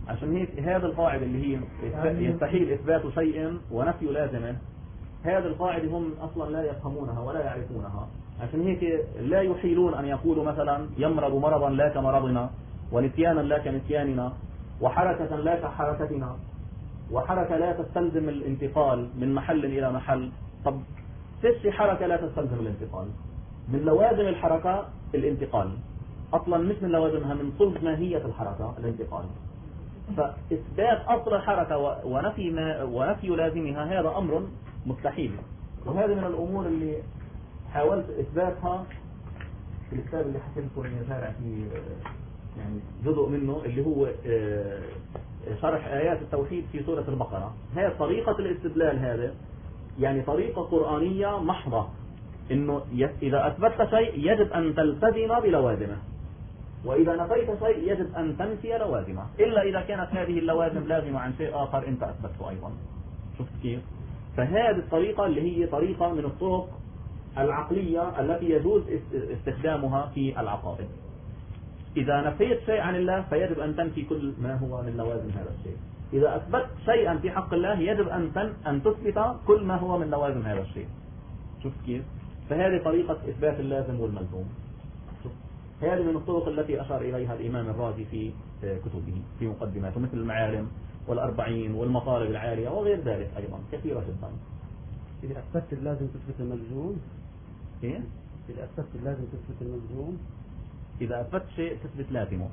عشان هيك هذا القاعدة اللي هي يستحيل إثبات شيء ونفي لازمه، هذه القاعدة هم أصلا لا يفهمونها ولا يعرفونها. عشان هيك لا يحيلون أن يقولوا مثلا يمرض مرضا لا كمرضنا، ونسيانا لا كنسياننا، وحركة لا كحركتنا، وحركة لا تستلزم الانتقال من محل إلى محل. طب فيش حركة لا تستلزم الانتقال؟ من لوازم الحركة الانتقال أصلا، مش من لوازمها، من صلب ماهية الحركة الانتقال. فإثبات أصل الحركة ونفي لازمها هذا أمر مستحيل. وهذه من الأمور اللي حاولت إثباتها في الكتاب اللي حكيتكم إني شارع فيه يعني جزء منه، اللي هو شرح آيات التوحيد في سورة البقرة. هي طريقة الاستدلال، هذا يعني طريقة قرآنية محضة، إنه إذا أثبتت شيء يجب أن تلتزم بلوازمه، وإذا نفيت شيء يجب أن تنفي لوازمه، إلا إذا كانت هذه اللوازم لازمة عن شيء آخر أنت أثبته أيضا. شفت كيف؟ فهذه الطريقة اللي هي طريقة من الطرق العقلية التي يجوز استخدامها في العقائد. إذا نفيت شيء عن الله فيجب أن تنفي كل ما هو من لوازم هذا الشيء. إذا أثبت شيئا في حق الله يجب أن تثبت كل ما هو من لوازم هذا الشيء. شفت كيف؟ فهذه طريقة إثبات اللازم والملزوم. هذه من الطرق التي أشار إليها الإمام الرازي في كتبه في مقدماته، مثل المعالم والأربعين والمطالب العالية وغير ذلك أيضا كثيرة جدا. إذا أثبت اللازم تثبت الملزوم. إيه؟ إذا أثبت اللازم تثبت الملزوم. إذا أثبت شيء تثبت لازمه.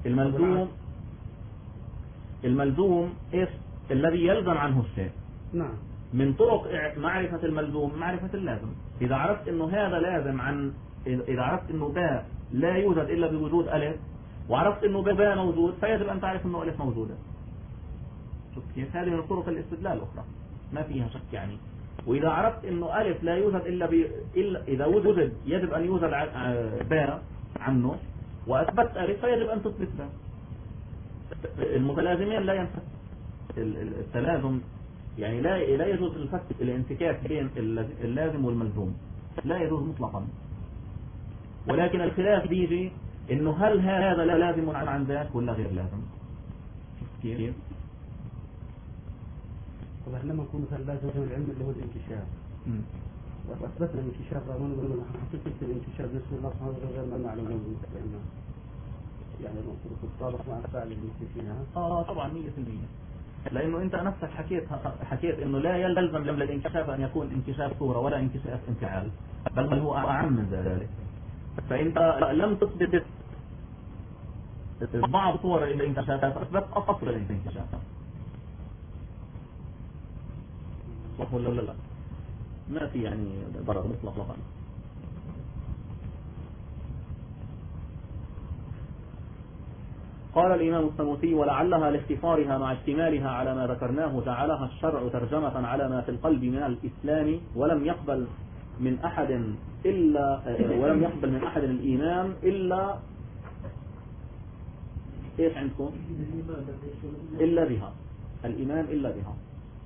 الملزوم إيش؟ الذي يلزم عنه الشيء. نعم. من طرق معرفة الملزوم معرفة اللازم. إذا عرفت إنه هذا لازم إذا عرفت إنه باء لا يوجد إلا بوجود ألف، وعرفت إنه باء موجود، فيجب أن تعرف إنه ألف موجودة. شوف كيف؟ هذه من طرق الاستدلال الأخرى ما فيها شك يعني. وإذا عرفت إنه ألف لا يوجد إلا إذا وجد يجب أن يوجد باء عنه، وأثبت ألف فيجب أن تثبت باء. المتلازمين لا ينفك التلازم، يعني لا يجوز الانفكاك بين اللازم والملزوم، لا يجوز مطلقا. ولكن الخلاف بيجي إنه هل هذا لا لازم عن ذاك ولا غير لازم. كيف؟ طبعا لما نكون مثلا لازم العلم اللي هو الانكشاف، واثبتنا الانكشاف رغم انه حقيقه الانكشاف نفسه الله سبحانه وتعالى غير معلوم لانه يعني المفروض تتطابق مع الفاعل اللي فيها. طبعا 100%، لانه انت نفسك حكيت انه لا يلزم للانكشاف ان يكون انكشاف صوره ولا انكشاف انفعال، بل هو اعم من ذلك. فانت لم تثبت بعض صور الانكشاف، اثبت اصل الانكشاف. صح ولا لا؟ ما في يعني ضرر مطلقا. قال الإمام السنوسي: ولعلها لاختصارها مع اشتمالها على ما ذكرناه جعلها الشرع ترجمة على ما في القلب من الإسلام، ولم يقبل من أحد الإيمان إلا إيش عندكم؟ إلا بها، الإيمان إلا بها.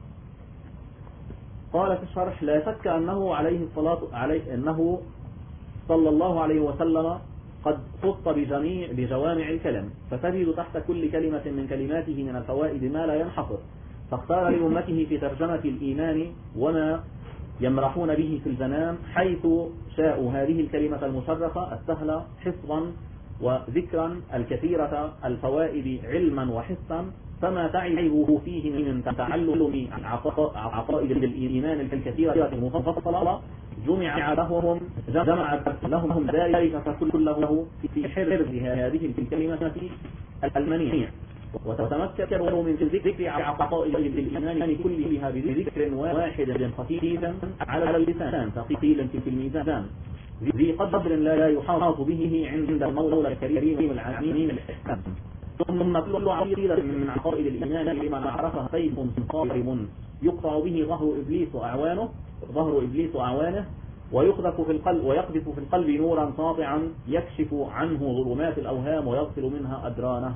قال في الشرح: لا شك أنه أنه صلى الله عليه وسلم قد خص بجوامع الكلم، فتجد تحت كل كلمة من كلماته من الفوائد ما لا ينحصر، فاختار لأمته في ترجمة الإيمان وما يمرحون به في الجنان حيث شاءوا هذه الكلمة المشرفة السهلة حفظا وذكرا الكثيرة الفوائد علما وحسا، فما تعيبه فيه من تعلم عقائد الإيمان الكثيرة المفصلة جمع لهم ذلك كله في حفظ هذه الكلمة المنيع، وتمكنوا من ذكر عقائد الإيمان كلها بذكر واحد خفيف على اللسان ثقيل في الميزان ذي قدر لا يحاط به عند المولى الكريم العليم الإحكام. ثم كل عقيدة من عقائد الإيمان لمن عرفها سيف صارم يقطع به ظهر إبليس أعوانه ويقذف في القلب نورا ساطعا يكشف عنه ظلمات الأوهام ويغسل منها أدرانه.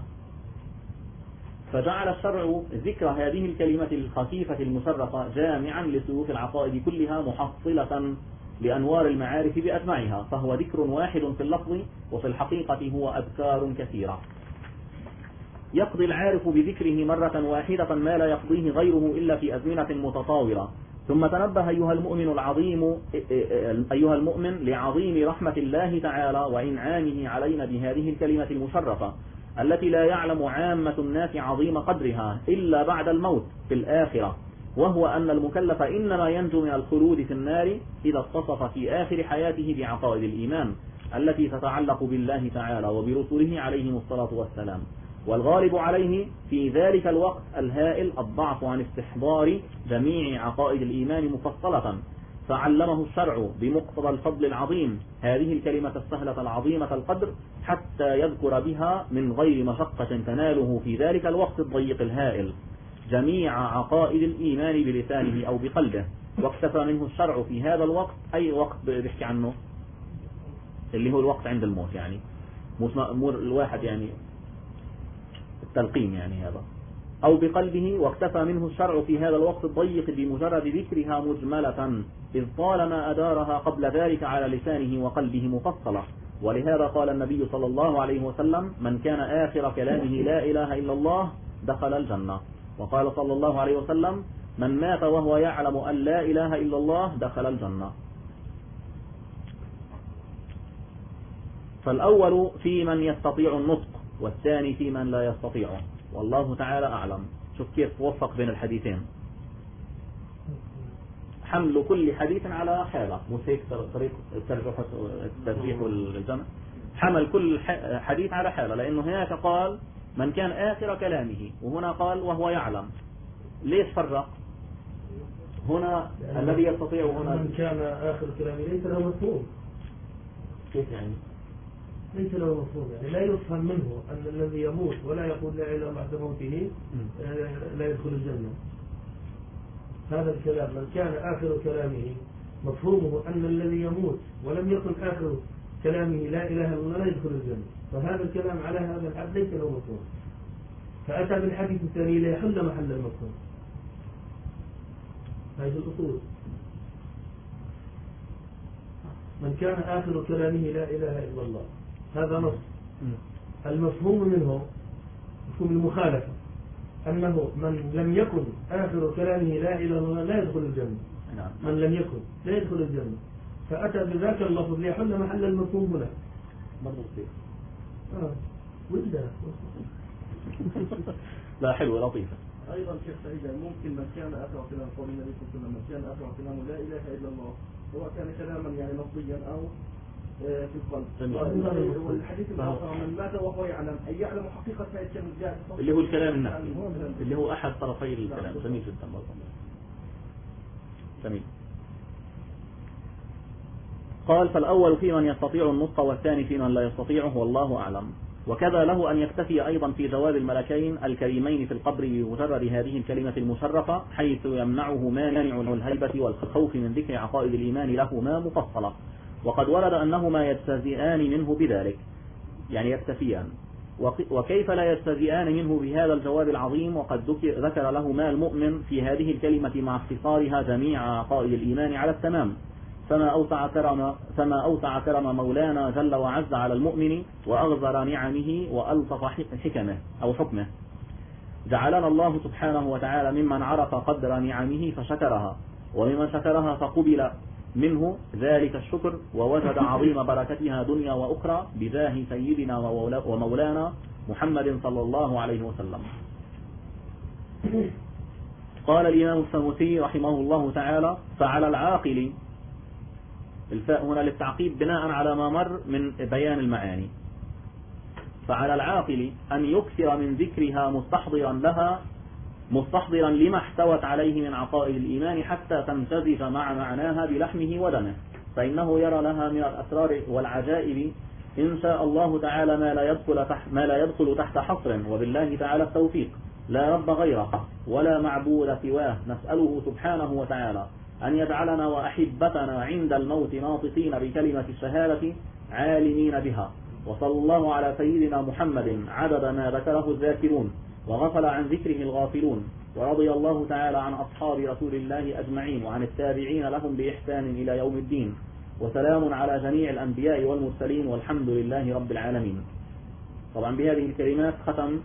فجعل الشرع ذكر هذه الكلمة الخفيفة المشرفة جامعا لسلوك العقائد كلها محصلة لأنوار المعارف بأجمعها، فهو ذكر واحد في اللفظ وفي الحقيقة هو أذكار كثيرة. يقضي العارف بذكره مرة واحدة ما لا يقضيه غيره إلا في أزمنة متطاولة. ثم تنبه أيها المؤمن لعظيم رحمة الله تعالى وإنعامه علينا بهذه الكلمة المشرفة التي لا يعلم عامة الناس عظيم قدرها إلا بعد الموت في الآخرة، وهو أن المكلف إنما ينجو من الخلود في النار إذا اتصف في آخر حياته بعقائد الإيمان التي تتعلق بالله تعالى وبرسله عليهم الصلاة والسلام. والغالب عليه في ذلك الوقت الهائل الضعف عن استحضار جميع عقائد الإيمان مفصلة، فعلمه الشرع بمقتضى الفضل العظيم هذه الكلمة السهلة العظيمة القدر حتى يذكر بها من غير مشقة تناله في ذلك الوقت الضيق الهائل جميع عقائد الإيمان بلسانه أو بقلبه. واكتفى منه الشرع في هذا الوقت، أي وقت بيحكي عنه اللي هو الوقت عند الموت، يعني مور الواحد يعني التلقين يعني هذا، أو بقلبه. واكتفى منه الشرع في هذا الوقت الضيق بمجرد ذكرها مجملة، إذ طالما أدارها قبل ذلك على لسانه وقلبه مفصلة. ولهذا قال النبي صلى الله عليه وسلم: من كان آخر كلامه لا إله إلا الله دخل الجنة. وقال صلى الله عليه وسلم: من مات وهو يعلم أن لا إله إلا الله دخل الجنة. فالأول في من يستطيع النطق، والثاني في من لا يستطيعه، والله تعالى أعلم. شوف كيف وفق بين الحديثين، حمل كل حديث على حالة، مش هيك طريق الترجيح والجمع، حمل كل حديث على حالة، لأنه هناك قال من كان آخر كلامه، وهنا قال وهو يعلم. ليش فرق هنا الذي يستطيع وهنا من كان آخر كلامه ليس له مفهوم؟ كيف يعني؟ ليس له مفهوم، يعني لا يفهم منه أن الذي يموت ولا يقول لا إله بعد موته لا يدخل الجنة. هذا الكلام من كان آخر كلامه مفهومه أن الذي يموت ولم يكن آخر كلامه لا إله إلا الله لا يدخل الجنة، فهذا الكلام على هذا الحد ليس له مفهوم، فأتى بالحديث الثاني ليحل محل المفهوم. هذه الأصول. من كان آخر كلامه لا إله إلا الله، هذا نص. المفهوم منه مفهوم المخالفة، أنه من لم يكن آخر كلامه لا إله إلا الله لا يدخل الجنة. من لم يكن لا يدخل الجنة، فأتى بذاك اللفظ ليحل محل المفهوم هنا. برضو كثير وده لا حلوة لطيفة. أيضا شيخ سعيد، ممكن من كان آخر كلام قول النبي صلى الله عليه وسلم من كان آخر كلامه لا إله إلا الله، سواء كان كلاما يعني لفظيا أو في القلب. والحديث الآخر من مات وهو يعلم أي يعلم حقيقة هذه الكلمة اللي هو الكلام النفسي، اللي هو أحد طرفي الكلام. جميل جدا. جميل. قال فالأول في من يستطيع النطق، والثاني في من لا يستطيعه، والله أعلم. وكذا له أن يكتفي أيضا في جواب الملكين الكريمين في القبر بمجرد هذه الكلمة المشرفة، حيث يمنعه مانع الهيبة والخوف من ذكر عقائد الإيمان لهما مفصلة. وقد ورد أنهما يجتزئان منه بذلك، يعني يكتفيان. وكيف لا يجتزئان منه بهذا الجواب العظيم، وقد ذكر لهما المؤمن في هذه الكلمة مع اختصارها جميع عقائد الإيمان على التمام. فما أوسع كرم مولانا جل وعز على المؤمن وأغزر نعمه وألطف حكمه أو حكمه. جعلنا الله سبحانه وتعالى ممن عرف قدر نعمه فشكرها، وممن شكرها فقبل منه ذلك الشكر، ووجد عظيم بركتها دنيا وأخرى بجاه سيدنا ومولانا محمد صلى الله عليه وسلم. قال الإمام السنوسي رحمه الله تعالى: فعلى العاقل، الفاء هنا للتعقيب بناء على ما مر من بيان المعاني، فعلى العاقل أن يكثر من ذكرها مستحضرا لما احتوت عليه من عقائد الإيمان حتى تمتزج مع معناها بلحمه ودمه، فإنه يرى لها من الأسرار والعجائب إن شاء الله تعالى ما لا يدخل تحت حصر، وبالله تعالى التوفيق. لا رب غيره ولا معبود سواه، نسأله سبحانه وتعالى أن يجعلنا وأحبتنا عند الموت ناطقين بكلمة الشهادة عالمين بها. وصلى الله على سيدنا محمد عدد ما ذكره الذاكرون وغفل عن ذكره الغافلون، ورضي الله تعالى عن أصحاب رسول الله أجمعين وعن التابعين لهم بإحسان إلى يوم الدين، وسلام على جميع الأنبياء والمرسلين، والحمد لله رب العالمين. طبعا بهذه الكلمات ختم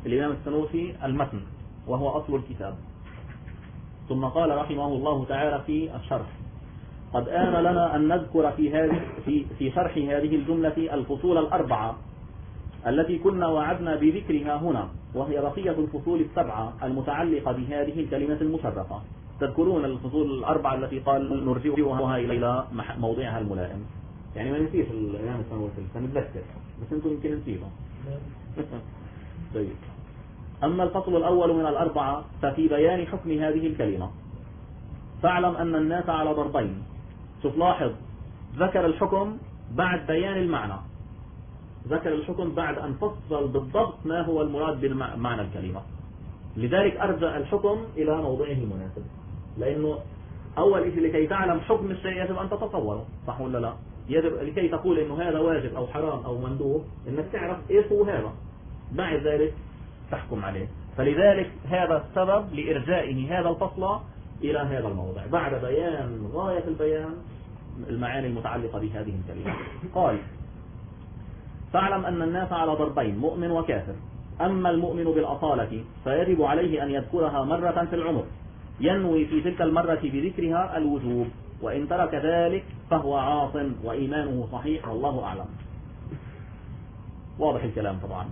الإمام السنوسي المتن وهو أصل الكتاب. ثم قال رحمه الله تعالى في الشرح: قد آن لنا أن نذكر في شرح هذه الجملة الفصول الأربعة التي كنا وعدنا بذكرها هنا، وهي بقية الفصول السبعة المتعلقة بهذه الكلمة المشرفة. تذكرون الفصول الأربعة التي قال نرجعها إلى موضعها الملائم. يعني ما نسيش الإمام السنوسي، سنتذكر بس أنتم يمكن نسيهم. طيب. أما الفصل الأول من الأربعة ففي بيان حكم هذه الكلمة. فاعلم أن الناس على ضربين. شوف لاحظ، ذكر الحكم بعد بيان المعنى، ذكر الحكم بعد أن فصل بالضبط ما هو المراد بمعنى الكلمة. لذلك أرجع الحكم إلى موضعه المناسب، لأنه أول شيء لكي تعلم حكم الشيء يجب أن تتصوره، صح ولا لا؟ يجب لكي تقول إنه هذا واجب أو حرام أو مندوب إنك تعرف إيش هو هذا، بعد ذلك تحكم عليه. فلذلك هذا السبب لإرجائه هذا الفصل إلى هذا الموضع بعد بيان غاية البيان المعاني المتعلقة بهذه الكلمة. قال: فاعلم أن الناس على ضربين، مؤمن وكافر. أما المؤمن بالأصالة فيجب عليه أن يذكرها مرة في العمر، ينوي في تلك المرة بذكرها الوجوب، وإن ترك ذلك فهو عاص وإيمانه صحيح والله أعلم. واضح الكلام طبعا.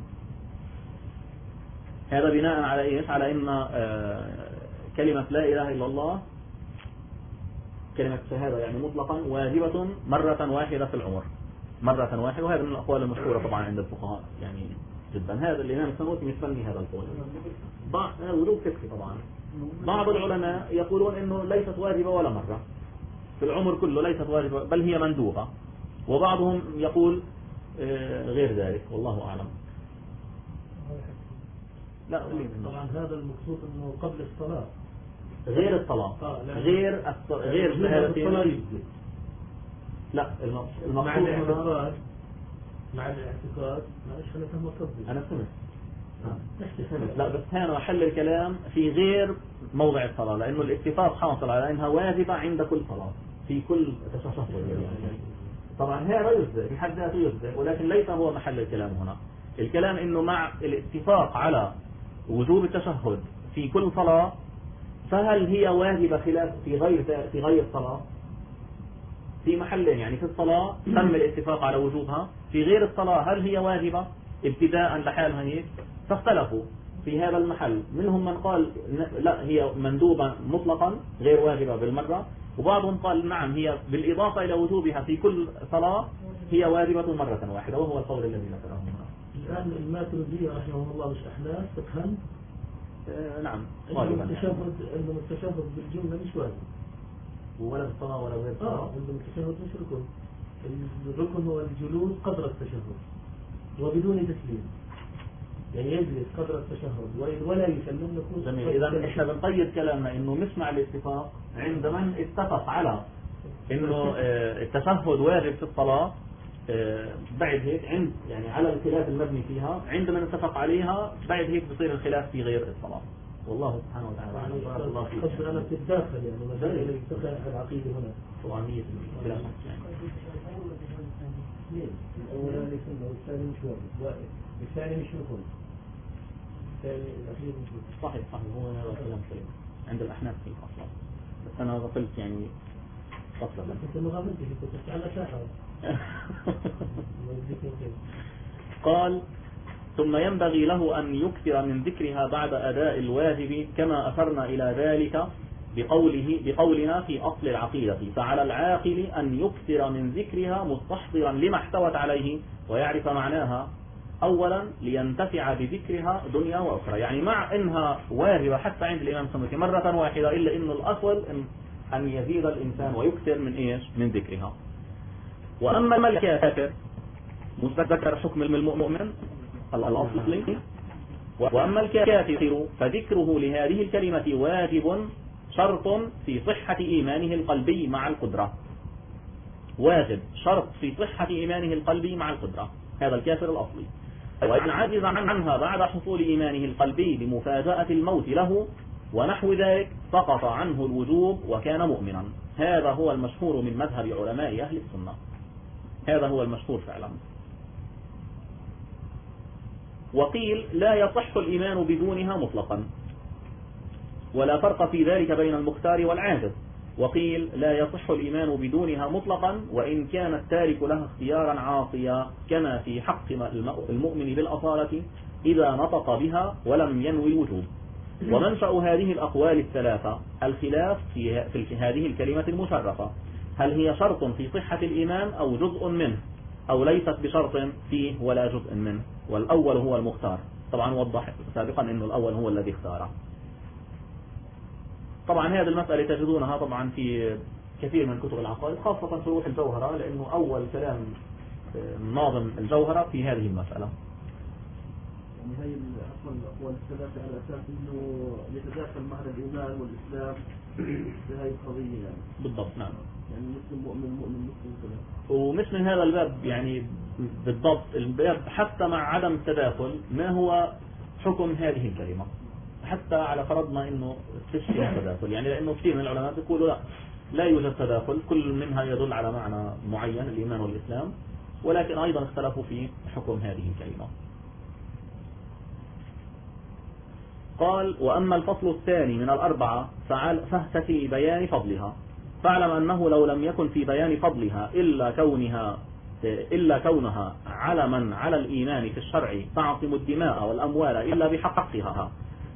هذا بناء على إيش؟ على إن كلمة لا إله إلا الله، كلمة الشهادة يعني مطلقا واجبة مرة واحدة في العمر، مرة واحدة. وهذا من الأقوال المشهورة طبعا عند الفقهاء يعني جدا. هذا الإمام السنوسي يسمي هذا القول وجوب فقهي طبعا. بعض العلماء يقولون إنه ليست واجبة ولا مرة في العمر كله، ليست واجبة بل هي مندوبة. وبعضهم يقول غير ذلك والله أعلم. لا طبعا هذا المقصود انه قبل الصلاة، غير الصلاة، غير الشهادتين. لا المقصود مع الاعتقاد، مع الاعتقاد معلش انا فهمت قصدي. انا سمعت لا بس هنا محل الكلام في غير موضع الصلاة، لانه الاتفاق حاصل على انها واجبة عند كل صلاة في كل تشهد. طبعا هذا يجزئ في حد ذاته يجزئ، ولكن ليس هو محل الكلام هنا. الكلام انه مع الاتفاق على وجوب التشهد في كل صلاة، فهل هي واجبة خلاف في غير الصلاة؟ في محلين، يعني في الصلاة تم الاتفاق على وجوبها، في غير الصلاة هل هي واجبة ابتداء لحالها هيك؟ فاختلفوا في هذا المحل. منهم من قال لا هي مندوبة مطلقا غير واجبة بالمرة، وبعضهم قال نعم هي بالإضافة إلى وجوبها في كل صلاة هي واجبة مرة واحدة، وهو القول الذي ذكره هنا. الآن الماتريدية رحمه الله والأحناف تفهم نعم واجبا. عندهم التشهد بالجملة مش واجب، ولا الصلاة ولا غير الصلاة. عندهم التشهد مش ركن. الركن هو الجلوس قدر التشهد وبدون تسليم، يعني يجلس قدر التشهد ولا يسلم نكون. جميل. إذا إحنا بنقيد كلامنا إنه مش مع الاتفاق عند من اتفق على إنه التشهد واجب في الصلاة، بعد هيك عند يعني على الخلاف المبني فيها، عند من اتفق عليها بعد هيك بصير الخلاف في غير الصلاة. والله سبحانه وتعالى أعلم. بارك الله فيك. قصد أنا بتتداخل يعني مسائل الفقه العقيدة هنا طبعا 100% بلا شك يعني. الأولاني سنة والثاني مش واجب، الثاني مش ركن، الثاني الأخير مش ركن. صحيح هو هذا كلام سليم عند الأحناف في الأصل. بس أنا غفلت يعني فصلا. أنت ما غفلتش، كنت تتعلم ساحة. قال: ثم ينبغي له أن يكثر من ذكرها بعد أداء الواجب، كما أشرنا إلى ذلك بقولنا في أصل العقيدة. فعلى العاقل أن يكثر من ذكرها مستحضرا لما احتوت عليه ويعرف معناها، أولا لينتفع بذكرها دنيا وأخرى. يعني مع إنها واجبة حتى عند الإمام السنوسي مرة واحدة، إلا إن الأصل أن يزيد الإنسان ويكثر من إيش؟ من ذكرها. وأما الكافر مستذكر حكم المؤمن الأصلي، وأما الكافر فذكره لهذه الكلمة واجب شرط في صحة إيمانه القلبي مع القدرة. واجب شرط في صحة إيمانه القلبي مع القدرة، هذا الكافر الأصلي. وإن عجز عنها بعد حصول إيمانه القلبي بمفاجأة الموت له ونحو ذلك سقط عنه الوجوب وكان مؤمنا. هذا هو المشهور من مذهب علماء أهل السنة، هذا هو المشهور فعلا. وقيل لا يصح الإيمان بدونها مطلقا، ولا فرق في ذلك بين المختار والعاجز. وقيل لا يصح الإيمان بدونها مطلقا وإن كان التارك لها اختيارا عاصيا، كما في حق المؤمن بالأصالة إذا نطق بها ولم ينوي الوجوب. ومنشأ هذه الأقوال الثلاثة الخلاف في هذه الكلمة المشرفة، هل هي شرط في صحة الإيمان أو جزء منه، أو ليست بشرط فيه ولا جزء منه، والأول هو المختار. طبعا وضح سابقا أنه الأول هو الذي اختاره. طبعا هذه المسألة تجدونها طبعا في كثير من كتب العقائد، خاصة شروح الجوهرة، لأنه أول كلام ناظم الجوهرة في هذه المسألة. يعني هي أصلا الأقوال الثلاثة على أساس أنه يتداخل معنى الإيمان والإسلام في هذه القضية يعني. بالضبط نعم. يعني مسلم مؤمن مؤمن مسلم كذا. ومش من هذا الباب يعني بالضبط الباب حتى مع عدم التداخل ما هو حكم هذه الكلمة، حتى على فرضنا انه فيش فيها تداخل، يعني لانه كثير من العلماء بيقولوا لا يوجد تداخل، كل منها يدل على معنى معين الإيمان والإسلام، ولكن أيضا اختلفوا في حكم هذه الكلمة. قال: وأما الفصل الثاني من الأربعة ففي بيان فضلها، فاعلم أنه لو لم يكن في بيان فضلها إلا كونها علما على الإيمان في الشرع تعصم الدماء والأموال إلا بحقها،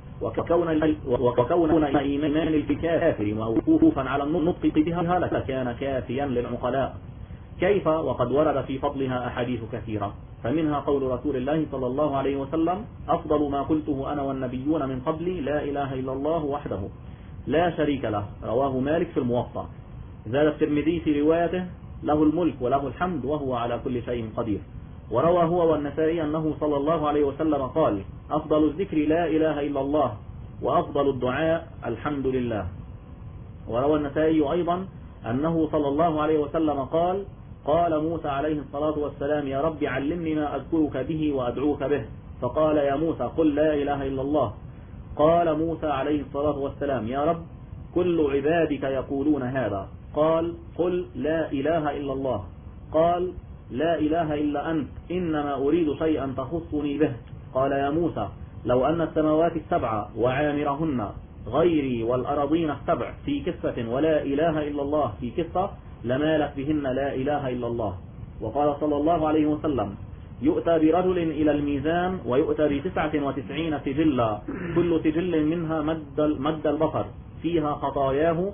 وكون إيمان الكافر موقوفا على النطق بها لكان كافيا للعقلاء. كيف وقد ورد في فضلها أحاديث كثيرة، فمنها قول رسول الله صلى الله عليه وسلم: أفضل ما قلته أنا والنبيون من قبلي لا إله إلا الله وحده لا شريك له، رواه مالك في الموطأ. زاد الترمذي في روايته: له الملك وله الحمد وهو على كل شيء قدير. وروى هو والنسائي أنه صلى الله عليه وسلم قال: أفضل الذكر لا إله إلا الله، وأفضل الدعاء الحمد لله. وروى النسائي أيضا أنه صلى الله عليه وسلم قال: قال موسى عليه الصلاة والسلام: يا رب علمني ما أذكرك به وأدعوك به، فقال: يا موسى قل لا إله إلا الله. قال موسى عليه الصلاة والسلام: يا رب كل عبادك يقولون هذا. قال: قل لا إله إلا الله. قال: لا إله إلا أنت، إنما أريد شيئا تخصني به. قال: يا موسى لو أن السماوات السبع وعامرهن غيري والأرضين السبع في كفة ولا إله إلا الله في كفة لمالت بهن لا إله إلا الله. وقال صلى الله عليه وسلم: يؤتى برجل إلى الميزان ويؤتى ب99 سجلا، كل سجل منها مد البصر، فيها خطاياه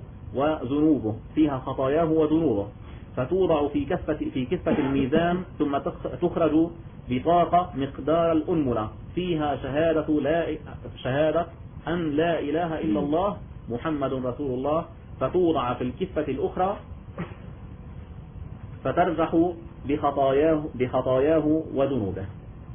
وذنوبه، فتوضع في كفة الميزان، ثم تخرج بطاقة مقدار الأنملة فيها شهادة أن لا إله إلا الله محمد رسول الله، فتوضع في الكفة الأخرى فترجح بخطاياه وذنوبه.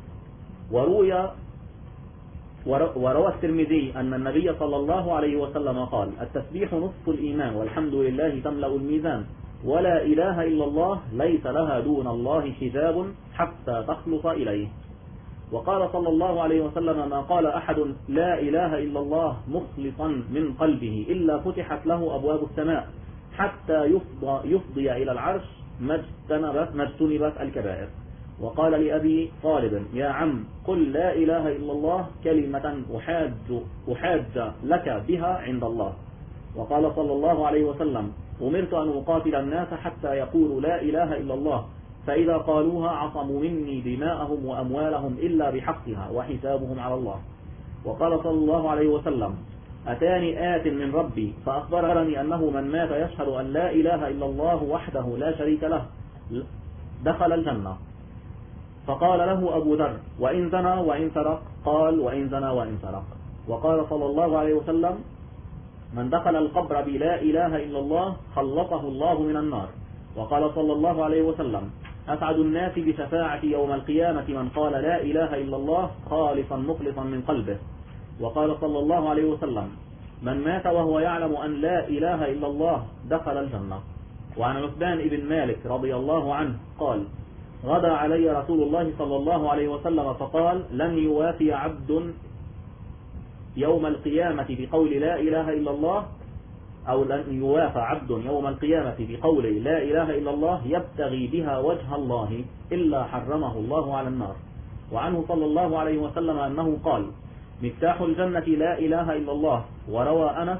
وروى الترمذي أن النبي صلى الله عليه وسلم قال: التسبيح نصف الإيمان والحمد لله تملأ الميزان، ولا إله إلا الله ليس لها دون الله حجاب حتى تخلص إليه. وقال صلى الله عليه وسلم: ما قال أحد لا إله إلا الله مخلصا من قلبه إلا فتحت له أبواب السماء حتى يفضي إلى العرش ما اجتنبت الكبائر. وقال لأبي طالب: يا عم قل لا إله إلا الله كلمة أحاج لك بها عند الله. وقال صلى الله عليه وسلم: أمرت أن أقاتل الناس حتى يقولوا لا إله إلا الله، فإذا قالوها عصموا مني دماءهم وأموالهم إلا بحقها وحسابهم على الله. وقال صلى الله عليه وسلم: أتاني آت من ربي فأخبرني أنه من مات يشهد أن لا إله إلا الله وحده لا شريك له دخل الجنة. فقال له أبو ذر: وإن زنى وإن سرق؟ قال: وإن زنى وإن سرق. وقال صلى الله عليه وسلم: من دخل القبر بلا إله إلا الله خلصه الله من النار. وقال صلى الله عليه وسلم: أسعد الناس بشفاعة يوم القيامة من قال لا إله إلا الله خالصا مخلصا من قلبه. وقال صلى الله عليه وسلم: من مات وهو يعلم أن لا إله إلا الله دخل الجنة. وعن عثمان بن مالك رضي الله عنه قال: غدا علي رسول الله صلى الله عليه وسلم فقال: لن يوافي عبد يوم القيامة بقول لا إله إلا الله، أو لن يوافى عبد يوم القيامة بقول لا إله إلا الله يبتغي بها وجه الله إلا حرمه الله على النار. وعنه صلى الله عليه وسلم أنه قال: مفتاح الجنة لا إله إلا الله. وروى أنس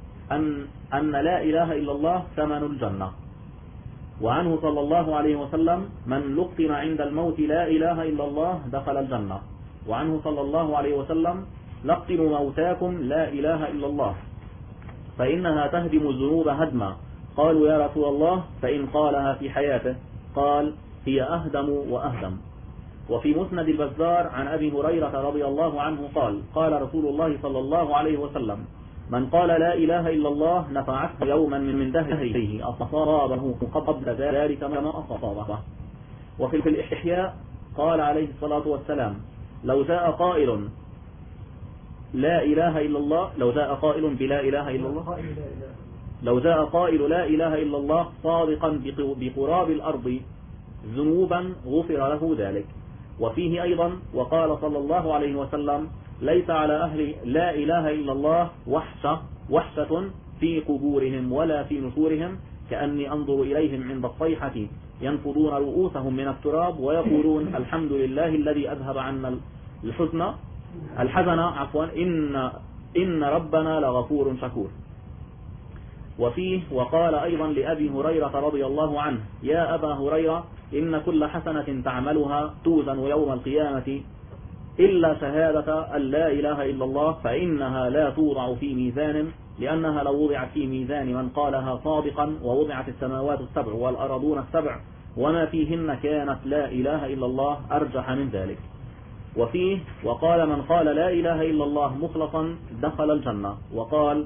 أن لا إله إلا الله ثمن الجنة. وعنه صلى الله عليه وسلم: من لقن عند الموت لا إله إلا الله دخل الجنة. وعنه صلى الله عليه وسلم: لقنوا موتاكم لا إله إلا الله فإنها تهدم الذنوب هدما. قالوا: يا رسول الله فإن قالها في حياته؟ قال: هي أهدم وأهدم. وفي مسند البزار عن أبي هريرة رضي الله عنه قال: قال رسول الله صلى الله عليه وسلم: من قال لا إله إلا الله نفعته يوما من دهره أصابه قبل ذلك ما أصابه. وفي الإحياء قال عليه الصلاة والسلام: لو جاء قائل لا إله إلا الله، لو جاء قائل بلا إله إلا الله، لو جاء قائل لا إله إلا الله صادقا بقراب الأرض ذنوبا غفر له ذلك. وفيه أيضا: وقال صلى الله عليه وسلم: ليس على أهل لا إله إلا الله وحشة في قبورهم ولا في نشورهم كأني أنظر إليهم عند الصيحة ينفضون رؤوسهم من التراب ويقولون الحمد لله الذي أذهب عنا الحزن إن ربنا لغفور شكور. وفيه: وقال أيضا لأبي هريرة رضي الله عنه: يا أبا هريرة إن كل حسنة تعملها توزن يوم القيامة إلا شهادة أن لا إله إلا الله فإنها لا توضع في ميزان، لأنها لو وضعت في ميزان من قالها صادقا ووضعت السماوات السبع والأرضون السبع وما فيهن كانت لا إله إلا الله أرجح من ذلك. وفيه: وقال من قال لا إله إلا الله مخلصا دخل الجنة. وقال: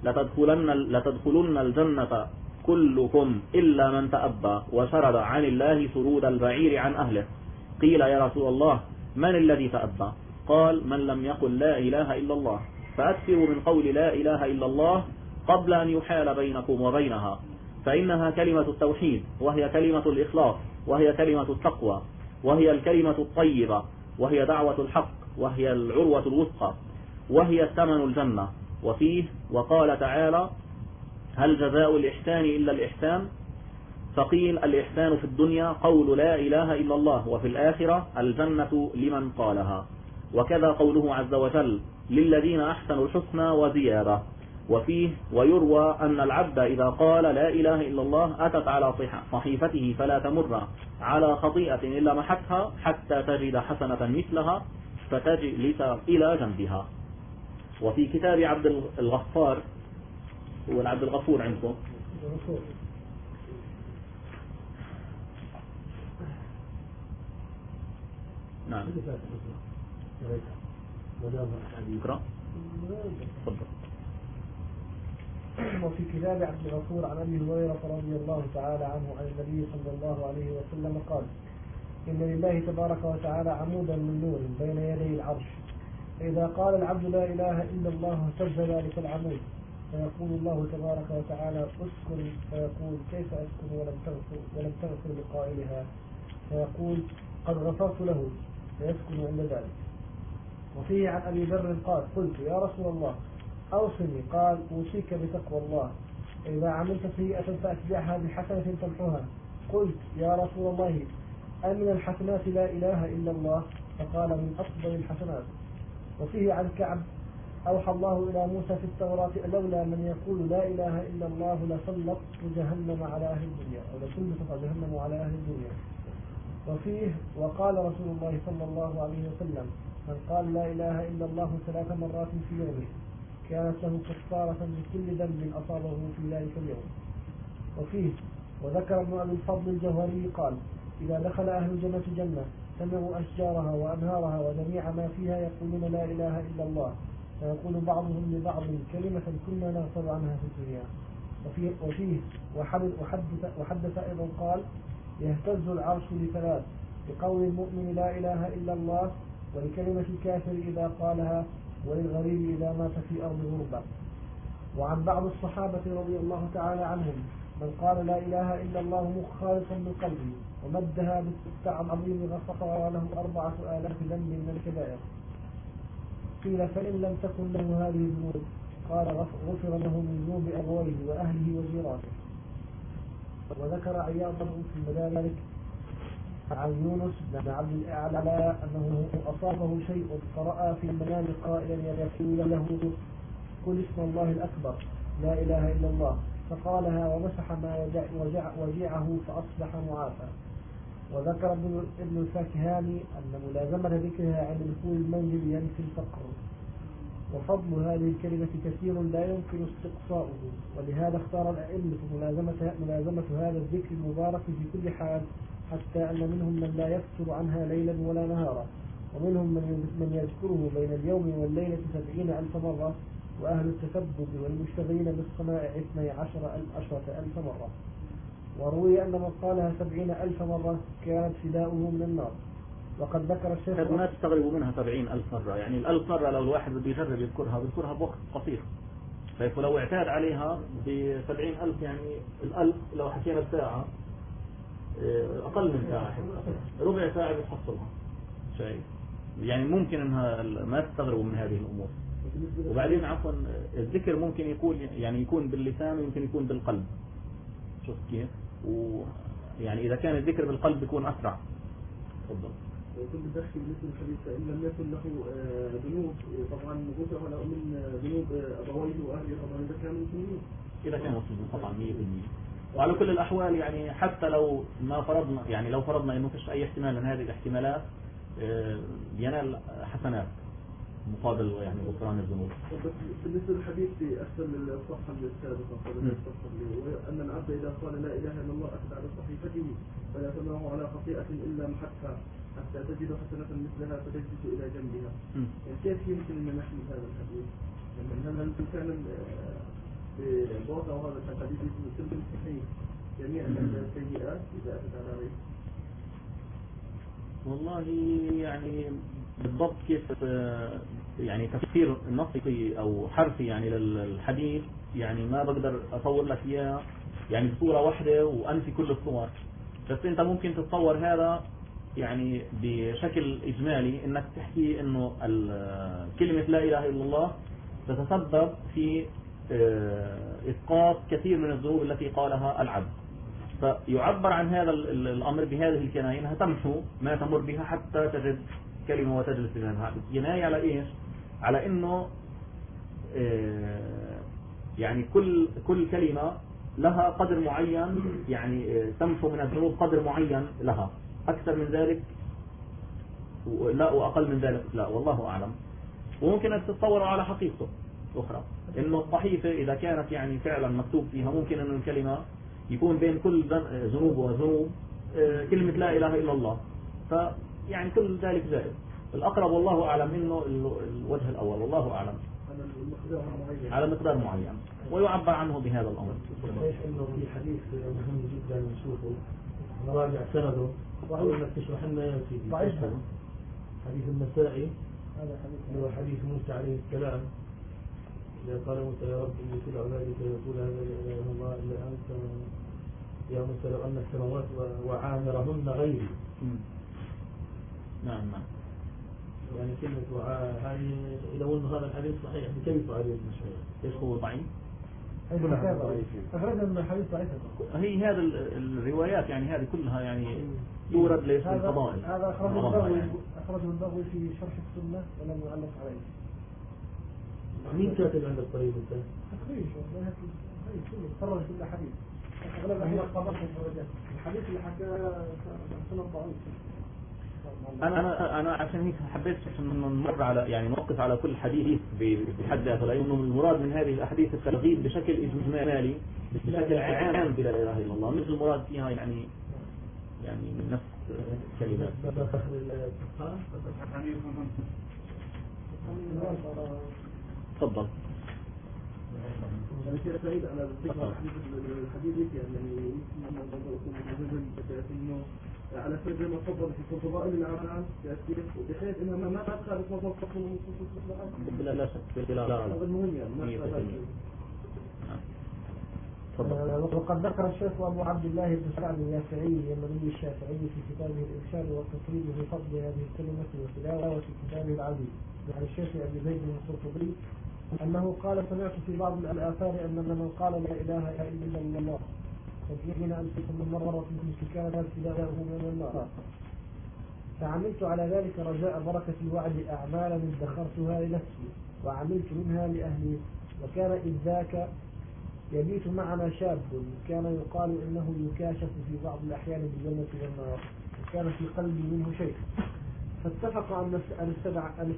لتدخلن الجنة كلكم إلا من تأبى وشرد عن الله سرود البعير عن أهله. قيل: يا رسول الله من الذي تأبى؟ قال: من لم يقل لا إله إلا الله. فأكثروا من قول لا إله إلا الله قبل أن يحال بينكم وبينها، فإنها كلمة التوحيد، وهي كلمة الإخلاص، وهي كلمة التقوى، وهي الكلمة الطيبة، وهي دعوة الحق، وهي العروة الوثقى، وهي ثمن الجنة. وفيه: وقال تعالى: هل جزاء الإحسان إلا الإحسان؟ فقيل: الإحسان في الدنيا قول لا إله إلا الله، وفي الآخرة الجنة لمن قالها. وكذا قوله عز وجل: للذين أحسنوا الحسنى وزيادة. وفيه: ويروى أن العبد إذا قال لا إله إلا الله أتت على صحيفته فلا تمر على خطيئة إلا محتها حتى تجد حسنة مثلها فتجلس إلى جنبها. وفي كتاب عبد الغفار، هو عبد الغفور عندكم؟ نعم. اقرأ. تفضل. وفي كتاب عبد الغفور عن أبي هريرة رضي الله تعالى عنه عن النبي صلى الله عليه وسلم قال: إن لله تبارك وتعالى عمودا من نور بين يدي العرش، إذا قال العبد لا إله إلا الله اهتز ذلك العمود، فيقول الله تبارك وتعالى: اسكن، فيقول: كيف أسكن ولم تغفر لقائلها؟ فيقول: قد غفرت له، فيسكن عند ذلك. وفيه عن أبي ذر قال: قلت: يا رسول الله أوصني. قال: أوصيك بتقوى الله، إذا عملت سيئة فأتبعها بحسنة تمحوها. قلت: يا رسول الله أمن الحسنات لا إله إلا الله؟ فقال: من أفضل الحسنات. وفيه عن كعب: أوحى الله إلى موسى في التوراة: لولا من يقول لا إله إلا الله لسلط جهنم على أهل الدنيا، أو لسلط جهنم على أهل الدنيا. وفيه: وقال رسول الله صلى الله عليه وسلم: من قال لا إله إلا الله 3 مرات في يومه كانت له كفارة لكل ذنب أصابه في ذلك اليوم. وفيه: وذكر ابن أبي الفضل الجوهري قال: إذا دخل أهل الجنة جنة سمعوا أشجارها وأنهارها وجميع ما فيها يقولون لا إله إلا الله، فيقول بعضهم لبعض: كلمة كنا نغفل عنها في الدنيا. وفيه وحدث أيضا قال: يهتز العرش ل3: لقول المؤمن لا إله إلا الله، ولكلمة الكافر إذا قالها، وللغريب إذا مات في أرض غربة. وعن بعض الصحابة رضي الله تعالى عنهم: من قال لا إله إلا الله خالصا من قلبه ومدها باستفتاء عظيم غفر له 4000 ذنب من الكبائر. قيل: فإن لم تكن له هذه الذنوب؟ قال: غفر له من ذنوب أبويه وأهله وجيرانه. وذكر عياض في المدارك عن يونس بن عبد الأعلى أنه أصابه شيء فرأى في المنام قائلا يقول له قل اسم الله الأكبر لا إله إلا الله، فقالها ومسح ما وجعه فأصبح معافى. وذكر ابن الفاكهاني أن ملازمة ذكرها عند دخول المنزل ينفي الفقر. وفضل هذه الكلمة كثير لا يمكن استقصاؤه، ولهذا اختار الأئمة ملازمة هذا الذكر المبارك في كل حال، حتى أن منهم من لا يفتر عنها ليلا ولا نهارا، ومنهم من يذكره بين اليوم والليلة 70,000 مرة، وأهل التثبت والمشتغلين بالصنائع 12,000 مرة. وروي أن من قالها 70,000 مرة كانت فداؤه من النار. وقد ذكر الشيخ ما تستغربوا منها 70,000 مرة، يعني ال1000 مرة لو الواحد بده يجرب يذكرها بوقت قصير، فلو اعتاد عليها ب70,000 يعني ال1000 لو حكينا بساعة أقل من ساعة، ربع ساعة بتحصلها شيء، يعني ممكن أنها ما تستغربوا من هذه الأمور. وبعدين عفوا الذكر ممكن يكون باللسان ويمكن يكون بالقلب، شوف كيف، ويعني إذا كان الذكر بالقلب يكون أسرع. تفضل. كل الدخل بالنسبة للحديث فإن لم يكن له ذنوب طبعا غفر له من ذنوب أبويه وأهله طبعا إذا كانوا مسلمين. إذا كانوا مسلمين طبعا 100%. وعلى كل الأحوال يعني حتى لو ما فرضنا، يعني لو فرضنا إنه فيش أي احتمال من هذه الاحتمالات ينال حسنات مقابل يعني غفران الذنوب. بالنسبة للحديث في أسفل الصفحة السابقة أن العبد إذا قال لا إله إلا الله أتت على صحيفته فلا تمنعه على خطيئة إلا محتها حتى تجد حسنة مثلها فتجلس إلى جنبها. يعني كيف يمكن أن نحمل هذا الحديث؟ يعني هل كان بوضع هذا الحديث يسلم صحيح جميع السيئات إذا أتت على غيره؟ والله يعني بالضبط كيف يعني تفسير نصي أو حرفي يعني للحديث يعني ما بقدر أصور لك إياه يعني بصورة واحدة وأنفي كل الصور، بس أنت ممكن تتصور هذا يعني بشكل إجمالي إنك تحكي إنه كلمة لا إله إلا الله تتسبب في إسقاط كثير من الذنوب التي قالها العبد، فيعبر عن هذا الأمر بهذه الكناية أنها تمحو ما تمر بها حتى تجد كلمة وتجلس منها. كناية على إيش؟ على إنه يعني كل كلمة لها قدر معين، يعني تمحو من الذنوب قدر معين لها، أكثر من ذلك لا وأقل من ذلك لا، والله أعلم. وممكن أن تتصوروا على حقيقته أخرى، إنه الصحيفة إذا كانت يعني فعلا مكتوب فيها ممكن أن الكلمة يكون بين كل ذنوب وذنوب كلمة لا إله إلا الله، فيعني كل ذلك جائز. الأقرب والله أعلم إنه الوجه الأول، والله أعلم على مقدار معين ويعبر عنه بهذا الأمر. ليش إنه في حديث مهم جدا نشوفه نراجع سنده وهو انك تشرح لنا يا سيدي حديث النسائي، هذا حديث هو حديث موسى عليه السلام إذا قال موسى يا رب إني كل عبادك يقول هذا لا إله إلا الله إلا أنت يا موسى لو أن السماوات وعامرهن غيري. نعم نعم. يعني كلمة هذه إذا قلنا هذا الحديث صحيح بكيف عليه المشهور؟ إيش هو ضعيف؟ أخرج من الحديث ضعيف. هي هذا الروايات يعني هذه كلها يعني تورد ليس في الفضائل. هذا أخرجه البغوي في شرح السنة ولم يعلق عليه. مين كاتب عند الطريق انت؟ تخريج والله خرج كل حديث. أغلب الحديث اللي حكاه سنة ضعيف. أنا عشان هيك حبيت نمر على يعني نوقف على كل حديث بحد ذاته، لأنه المراد من هذه الأحاديث الترغيب بشكل إجمالي بشكل عام بلا إله إلا الله، مثل المراد فيها يعني نفس كلمات. تفضل. أنا كده سعيد على الحديث يعني إنه على سبيل ما تفضل في الفضائل العام بحيث انها ما تخالف مصدر لا شك لا هذا المهم يعني وقد ذكر الشيخ أبو عبد الله بن سعد اليافعي اليمني الشافعي في كتابه الإرشاد والتقريب في فضل هذه الكلمة وتلاوة كتابه العزيز عن الشيخ أبي زيد القرطبي أنه قال سمعت في بعض الآثار أن من قال لا إله إلا الله 70,000 من مرة مثل كانت ابتداءه من النار. فعملت على ذلك رجاء بركة الوعد أعمالا ادخرتها لنفسي وعملت منها لأهلي. وكان إذ ذاك يبيت معنا شاب كان يقال إنه يكاشف في بعض الأحيان بالجنة والنار، وكان في قلبي منه شيء، فاتفق أن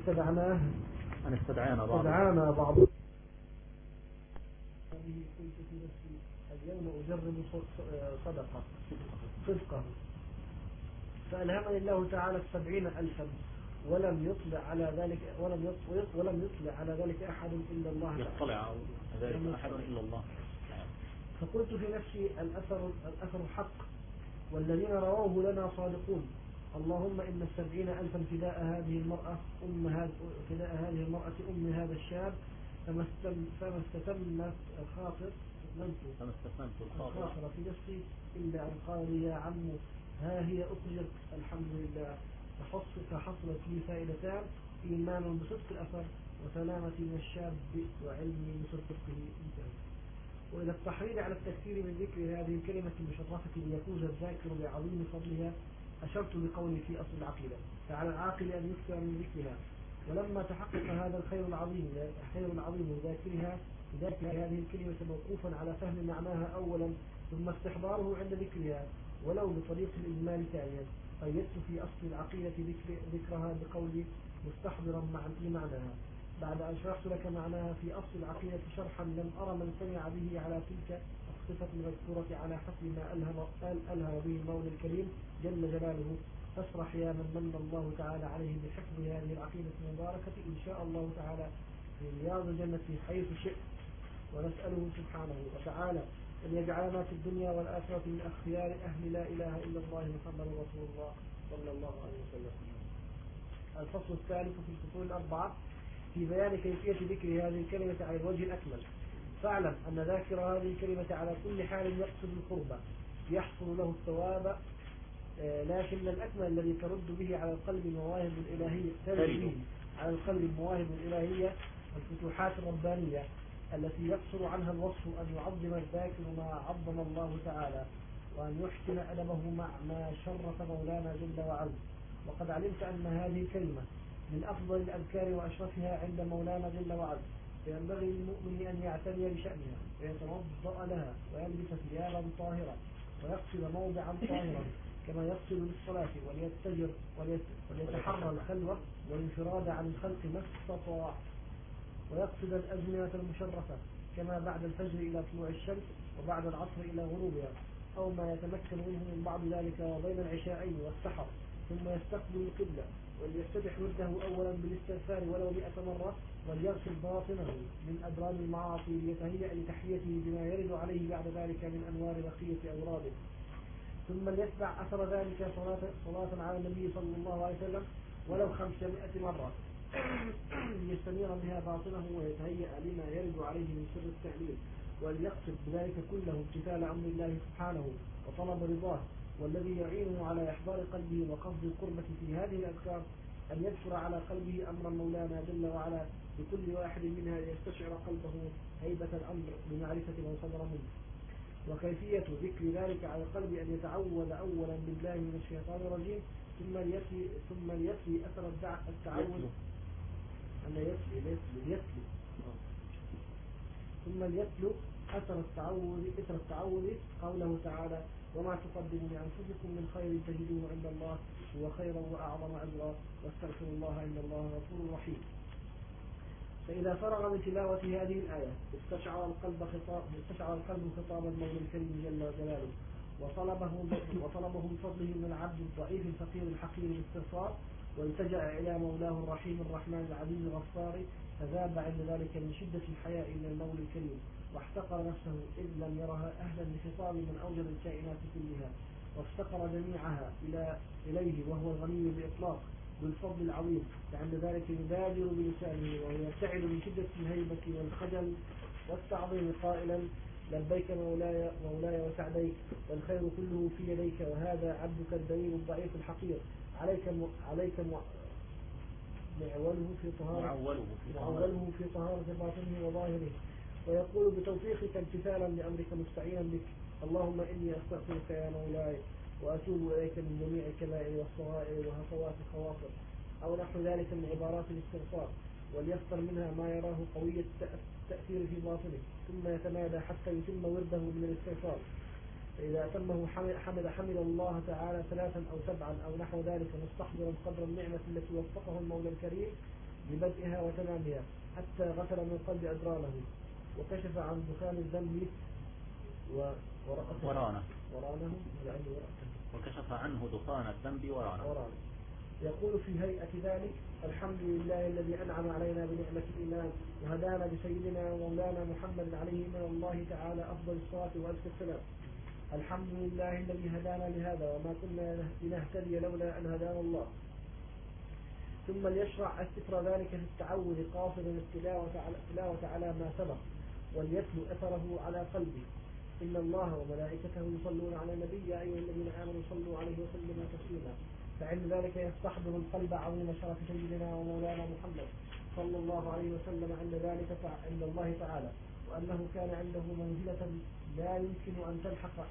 استدعانا بعض. قلت في نفسي اليوم أجرب صدقه، فألهمني الله تعالى 70,000 ولم يطلع على ذلك أحد إلا الله تعالى. يطلع على ذلك أحد إلا الله. فقلت في نفسي الأثر حق والذين رواه لنا صادقون. اللهم إن 70,000 فداء هذه المرأة أم هذا الشاب، فما استتمت الخاطر في نفسي إلا أن قال لي يا عم ها هي أخرجت الحمد لله. فحصلت لي فائدتان: إيمان بصدق الأثر وسلامة من الشاب وعلمي بصدقه. وإلى التحريض على التكثير من ذكر هذه الكلمة المشرفة ليفوز الذاكر بعظيم فضلها أشرت بقولي في أصل العقيدة: فعلى العاقل أن يكثر من ذكرها. ولما تحقق هذا الخير العظيم ذاكر هذه الكلمة موقوفا على فهم معناها أولا ثم استحضاره عند ذكرها ولو بطريق الإجمال ثانيا، قيدت في أصل العقيدة ذكرها بقولي مستحضرا لمعناها. بعد أن شرحت لك معناها في أصل العقيدة شرحا لم أرى من سمع به على تلك الصفة المذكورة على حسب ما ألهم به المولى الكريم جل جلاله، فاشرح يا من من الله تعالى عليه بحفظ هذه العقيدة المباركة إن شاء الله تعالى في رياض الجنة حيث شئت. ونسأله سبحانه وتعالى أن يجعلنا في الدنيا والآخرة من أخيار أهل لا إله إلا الله محمد رسول الله صلى الله عليه وسلم. الفصل الثالث في الفصول الأربعة في بيان كيفية ذكر هذه الكلمة على الوجه الأكمل. فاعلم أن ذاكر هذه الكلمة على كل حال يقصد القربة يحصل له الثواب، لكن الأكمل الذي ترد به على القلب المواهب الإلهية الفتوحات الربانية التي يقصر عنها الوصف أن يعظم الذاكر ما عظم الله تعالى وأن يحسن أدبه مع ما شرف مولانا جل وعلا. وقد علمت أن هذه الكلمة من أفضل الأذكار وأشرفها عند مولانا جل وعلا، فينبغي للمؤمن أن يعتني بشأنها ويتوضأ لها ويلبس ثيابا طاهرة ويقصد موضعا طاهرا كما يقصد للصلاة وليتحرى الخلوة والانفراد عن الخلق ما استطاع، ويقصد الأزمنة المشرفة كما بعد الفجر إلى طلوع الشمس وبعد العصر إلى غروبها أو ما يتمكن منه من بعض ذلك وبين العشاءين والسحر، ثم يستقبل القبلة وليفتتح وده أولا بالاستغفار ولو 100 مرة، وليغسل باطنه من أدران المعاصي ليتهيأ لتحيته بما يرد عليه بعد ذلك من أنوار بقية أوراده، ثم ليتبع أثر ذلك صلاة على النبي صلى الله عليه وسلم ولو 500 مرة ليستنير بها باطنه ويتهيأ لما يرد عليه من سر التعليل، وليقصد بذلك كله امتثال أمر الله سبحانه وطلب رضاه. والذي يعينه على إحضار قلبه وقصد القربة في هذه الأذكار أن يذكر على قلبه أمر مولانا جل وعلا بكل واحد منها ليستشعر قلبه هيبة الأمر بمعرفة من صدر منه. وكيفية ذكر ذلك على القلب أن يتعوذ أولا بالله من الشيطان الرجيم ثم يتلي أثر التعوذ ثم يتلو أثر التعوذ قوله تعالى: وما تقدموا لأنفسكم من خير تجدوه عند الله هو خيرا وأعظم أجرا واستغفر الله إن الله غفور رحيم. فإذا فرغ من تلاوة هذه الآية استشعر القلب خطاب المولى الكريم جل جلاله وطلبه بفضله من العبد الضعيف الفقير الحقير الاستغفار، والتجأ إلى مولاه الرحيم الرحمن العليم الغفار، فذاب عند ذلك من شدة الحياء إلى المولى الكريم واحتقر نفسه إذ لم يرها أهلا لخطاب من أوجد الكائنات كلها، وافتقر جميعها إليه وهو الغني بإطلاق بالفضل العظيم، فعند ذلك يبادر بلسانه وهو يرتعد من شدة الهيبة والخجل والتعظيم قائلا: لبيك مولاي وسعديك والخير كله في يديك وهذا عبدك الدليل الضعيف الحقير عليك معوله في طهارة باطنه وظاهره، ويقول بتوفيقك امتثالا لأمرك مستعينا بك اللهم إني أستغفرك يا مولاي وأتوب إليك من جميع الكبائر والصغائر وهفوات الخواطر أو نحو ذلك من عبارات الاستغفار، وليختر منها ما يراه قوي التأثير في باطنه، ثم يتمادى حتى يتم ورده من الاستغفار. فإذا أتمه حمد الله تعالى 3 أو 7 أو نحو ذلك، مستحضرا قدر النعمة التي وفقه المولى الكريم ببدئها وتمامها، حتى غسل من قلب أدرانه وكشف عن دخان الذنب ورانه وكشف عنه دخان الذنب ورانه. يقول في هيئة ذلك: الحمد لله الذي أنعم علينا بنعمة الإيمان وهدانا بسيدنا ومولانا محمد عليه من الله تعالى أفضل الصلاة وأزكى السلام. الحمد لله الذي هدانا لهذا وما كنا لنهتدي لولا أن هدانا الله. ثم ليشرع استثر ذلك في التعود قاصدا التلاوة على ما سبق، وليتلو أثره على قلبه. إن الله وملائكته يصلون على النبي يا أيها الذين آمنوا صلوا عليه وسلموا تسليما. فعند ذلك يستحضر القلب عظيم شرف سيدنا ومولانا محمد صلى الله عليه وسلم عند الله تعالى، وأنه كان عنده منزلة لا يمكن أن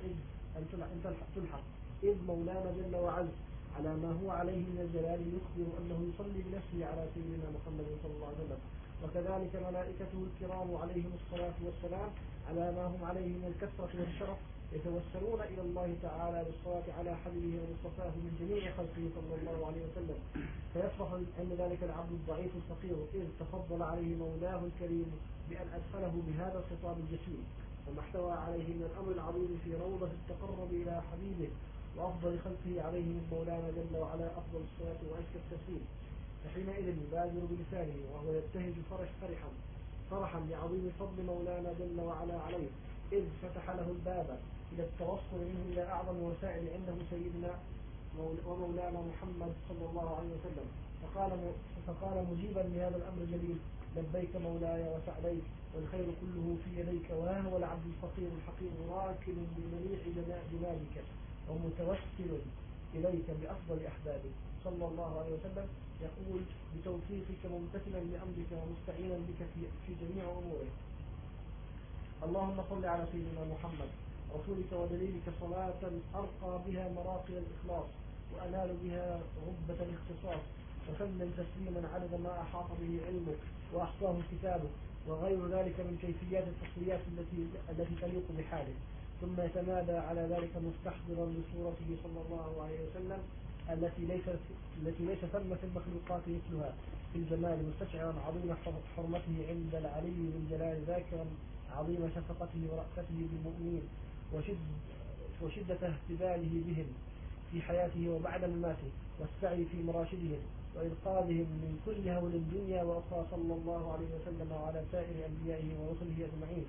تلحق إذ مولانا جل وعز على ما هو عليه من الجلال يخبر أنه يصلي بنفسه على سيدنا محمد صلى الله عليه وسلم، وكذلك ملائكته الكرام عليهم الصلاة والسلام على ما هم عليه من الكثرة والشرف يتوسلون إلى الله تعالى بالصلاة على حبيبه ومصطفاه من جميع خلقه صلى الله عليه وسلم. فيفرح عند ذلك العبد الضعيف الفقير إذ تفضل عليه مولاه الكريم بأن أدخله بهذا الخطاب الجسيم وما احتوى عليه من الأمر العظيم في روضة التقرب إلى حبيبه وأفضل خلقه عليه من مولانا جل وعلا أفضل الصلاة وأزكى التسليم. فحينئذ يبادر بلسانه وهو يبتهج فرحا بعظيم فضل مولانا جل وعلا عليه، إذ فتح له الباب إلى التوصل منه إلى أعظم وسائل عنده سيدنا ومولانا محمد صلى الله عليه وسلم، فقال مجيبا لهذا الأمر الجليل: لبيك مولاي وسعديك والخير كله في يديك، وها هو العبد الفقير الحقير راكن بمنيع جنابك ومتوسل إليك بأفضل أحبابك صلى الله عليه وسلم، يقول بتوفيقك ممتثلا لأمرك ومستعينا بك في جميع أموره. اللهم صل على سيدنا محمد رسولك ودليلك صلاة أرقى بها مراقي الإخلاص وأنال بها ربة الاختصاص، وسلم تسليما عدد ما أحاط به علمك وأحصاه كتابك، وغير ذلك من كيفيات التصليات التي تليق بحاله. ثم يتمادى على ذلك مستحضرا لصورته صلى الله عليه وسلم التي ليس ثم في المخلوقات مثلها في الجمال، مستشعرا عظيم حرمته عند العلي بالجلال، ذاكرا عظيم شفقته ورأفته بالمؤمنين وشدة اهتداله بهم في حياته وبعد مماته، والسعي في مراشدهم وإنقاذهم من كل هول الدنيا وأخرى صلى الله عليه وسلم وعلى سائر أنبيائه ورسله أجمعين،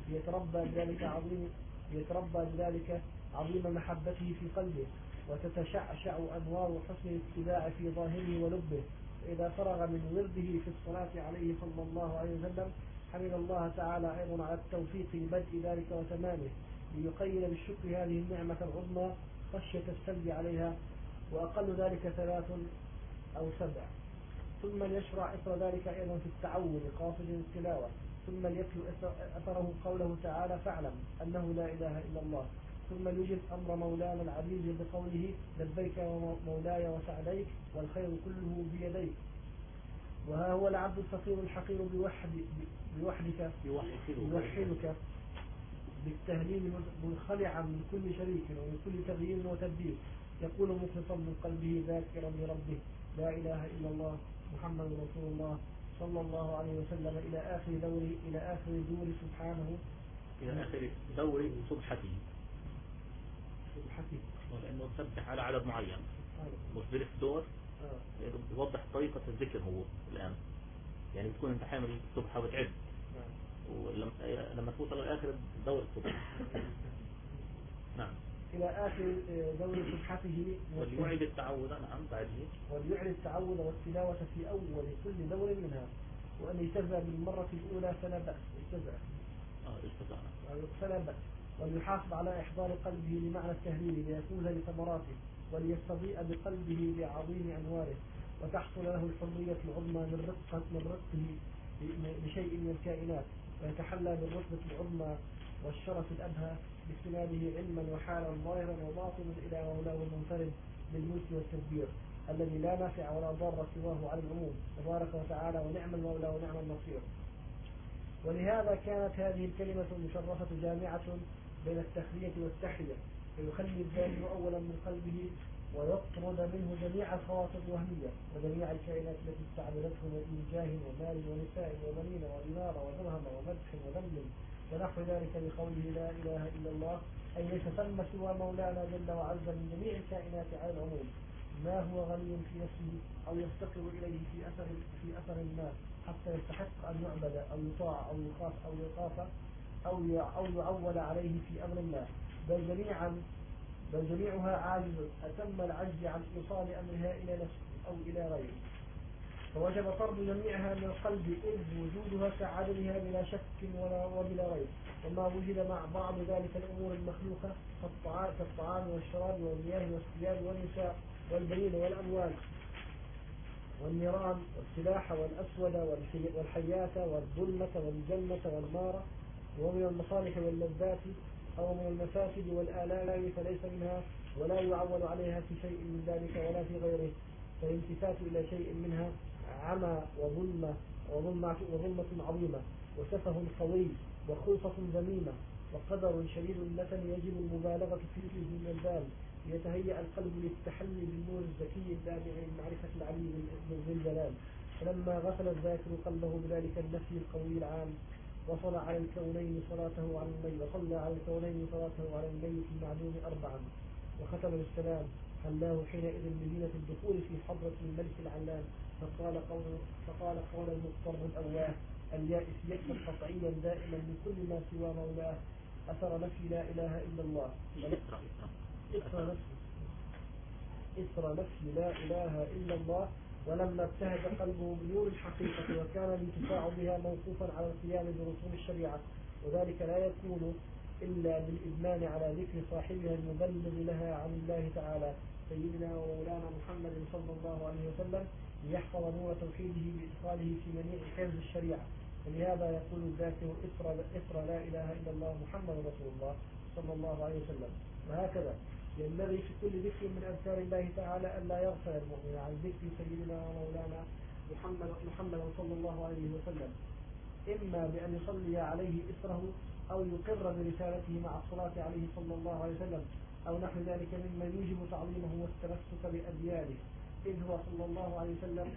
ليتربى بذلك عظيم محبته في قلبه، وتتشعشع أنوار حسن الاتباع في ظاهره ولبه. فإذا فرغ من ورده في الصلاة عليه صلى الله عليه وسلم حمد الله تعالى أيضا على التوفيق لبدء ذلك وتمامه، ليقيد بالشكر هذه النعمة العظمى خشية السلب عليها، وأقل ذلك 3 أو 7. ثم ليشرع إثر ذلك أيضا في التعود قاصد التلاوة، ثم ليتلو أثره قوله تعالى: فاعلم أنه لا إله إلا الله. ثم ليجب أمر مولانا العزيز بقوله: لبيك مولاي وسعديك والخير كله بيديك. وها هو العبد الفقير الحقير بوحدك بالتهليل منخلعا من كل شريك ومن كل تغيير وتبديل، يقول مخلصا من قلبه ذاكرا لربه: لا إله إلا الله محمد رسول الله صلى الله عليه وسلم، إلى آخر دور سبحانه، إلى آخر دور سبحته، لأنه تسبح على عدد معين مش بريف دور. يوضح طريقة الذكر هو الآن، يعني بتكون انت حامل السبحة وتعد، ولما توصل لآخر دور السبحة نعم إلى آخر دور سبحته، وليعيد التعود وليعيد التعود والتلاوة في أول كل دور منها، وأن يجتزأ بالمرة الأولى فلا بأس، فلا بأس، وليحافظ على إحضار قلبه لمعنى التهليل ليفوز بثمراته، وليستضيء بقلبه بعظيم أنواره، وتحصل له الحرية العظمى من رقه بشيء من الكائنات، ويتحلى بالرتبة العظمى والشرف الأبهى باستناده علما وحالا ظاهرا وباطنا إلى مولاه المنفرد بالملك والتدبير الذي لا نافع ولا ضار سواه على العموم تبارك وتعالى، ونعم المولى ونعم النصير. ولهذا كانت هذه الكلمة المشرفة جامعة بين التخلية والتحية، فيخلي الذاكر أولا من قلبه ويطرد منه جميع الخواطر الوهمية وجميع الكائنات التي استعملته من جاه ومال ونساء وبنين ودينار ودرهم ومدح وذم ونحو ذلك بقوله لا إله إلا الله، أي ليس ثم سوى مولانا جل وعز من جميع الكائنات على العموم ما هو غني في نفسه أو يفتقر إليه في أثر ما حتى يستحق أن يعبد أو يطاع أو يخاف أو يخاف أو يعول عليه في أمر الله، بل جميعها عاجز أتم العجز عن إيصال أمرها إلى نفسه أو إلى غيره، فوجب طرد جميعها من القلب إذ وجودها كعدمها بلا شك وبلا ريب. وما وجد مع بعض ذلك الأمور المخلوقة كالطعام والشراب والمياه والثياب والنساء والبنين والأموال والنيران والسلاح والأسود والحياة والظلمة والجنة والنار، ومن المصالح واللذات أو من المفاسد والآلام فليس منها ولا يعول عليها في شيء من ذلك ولا في غيره، فالالتفات إلى شيء منها عمى وظلمة عظيمة وسفه قوي وخلطة ذميمة وقدر شديد النتن يجب المبالغة فيه من البال ليتهيأ القلب للتحلي بالنور الزكي الدافع من معرفة العلي ذي الجلال. فلما غسل الذاكر قلبه بذلك النفي القوي العام وصلى على الكونين صلاته على الميت المعدوم أربعا وختم بالسلام حلاه حينئذ بزينة الدخول في حضرة الملك العلام، فقال قول المضطر الأواه اليائس يأسا قطعيا دائما من كل ما سوى مولاه أثر نفي لا إله إلا الله إثر نفي لا إله إلا الله. ولما ابتهج قلبه بنور الحقيقة وكان الانتفاع بها موقوفا على القيام برسوم الشريعة، وذلك لا يكون إلا بالإدمان على ذكر صاحبها المبلغ لها عن الله تعالى سيدنا ومولانا محمد صلى الله عليه وسلم ليحفظ نور توحيده بإدخاله في منيع حفظ الشريعة. ولهذا يقول الذاكر إثر لا إله إلا الله محمد رسول الله صلى الله عليه وسلم. وهكذا ينبغي في كل ذكر من أذكار الله تعالى أن لا يغفل المؤمن عن ذكر سيدنا ومولانا محمد صلى الله عليه وسلم، إما بأن يصلي عليه إثره أو يقر برسالته مع الصلاة عليه صلى الله عليه وسلم أو نحو ذلك مما يوجب تعظيمه والتمسك بأديانه، إذ هو صلى الله عليه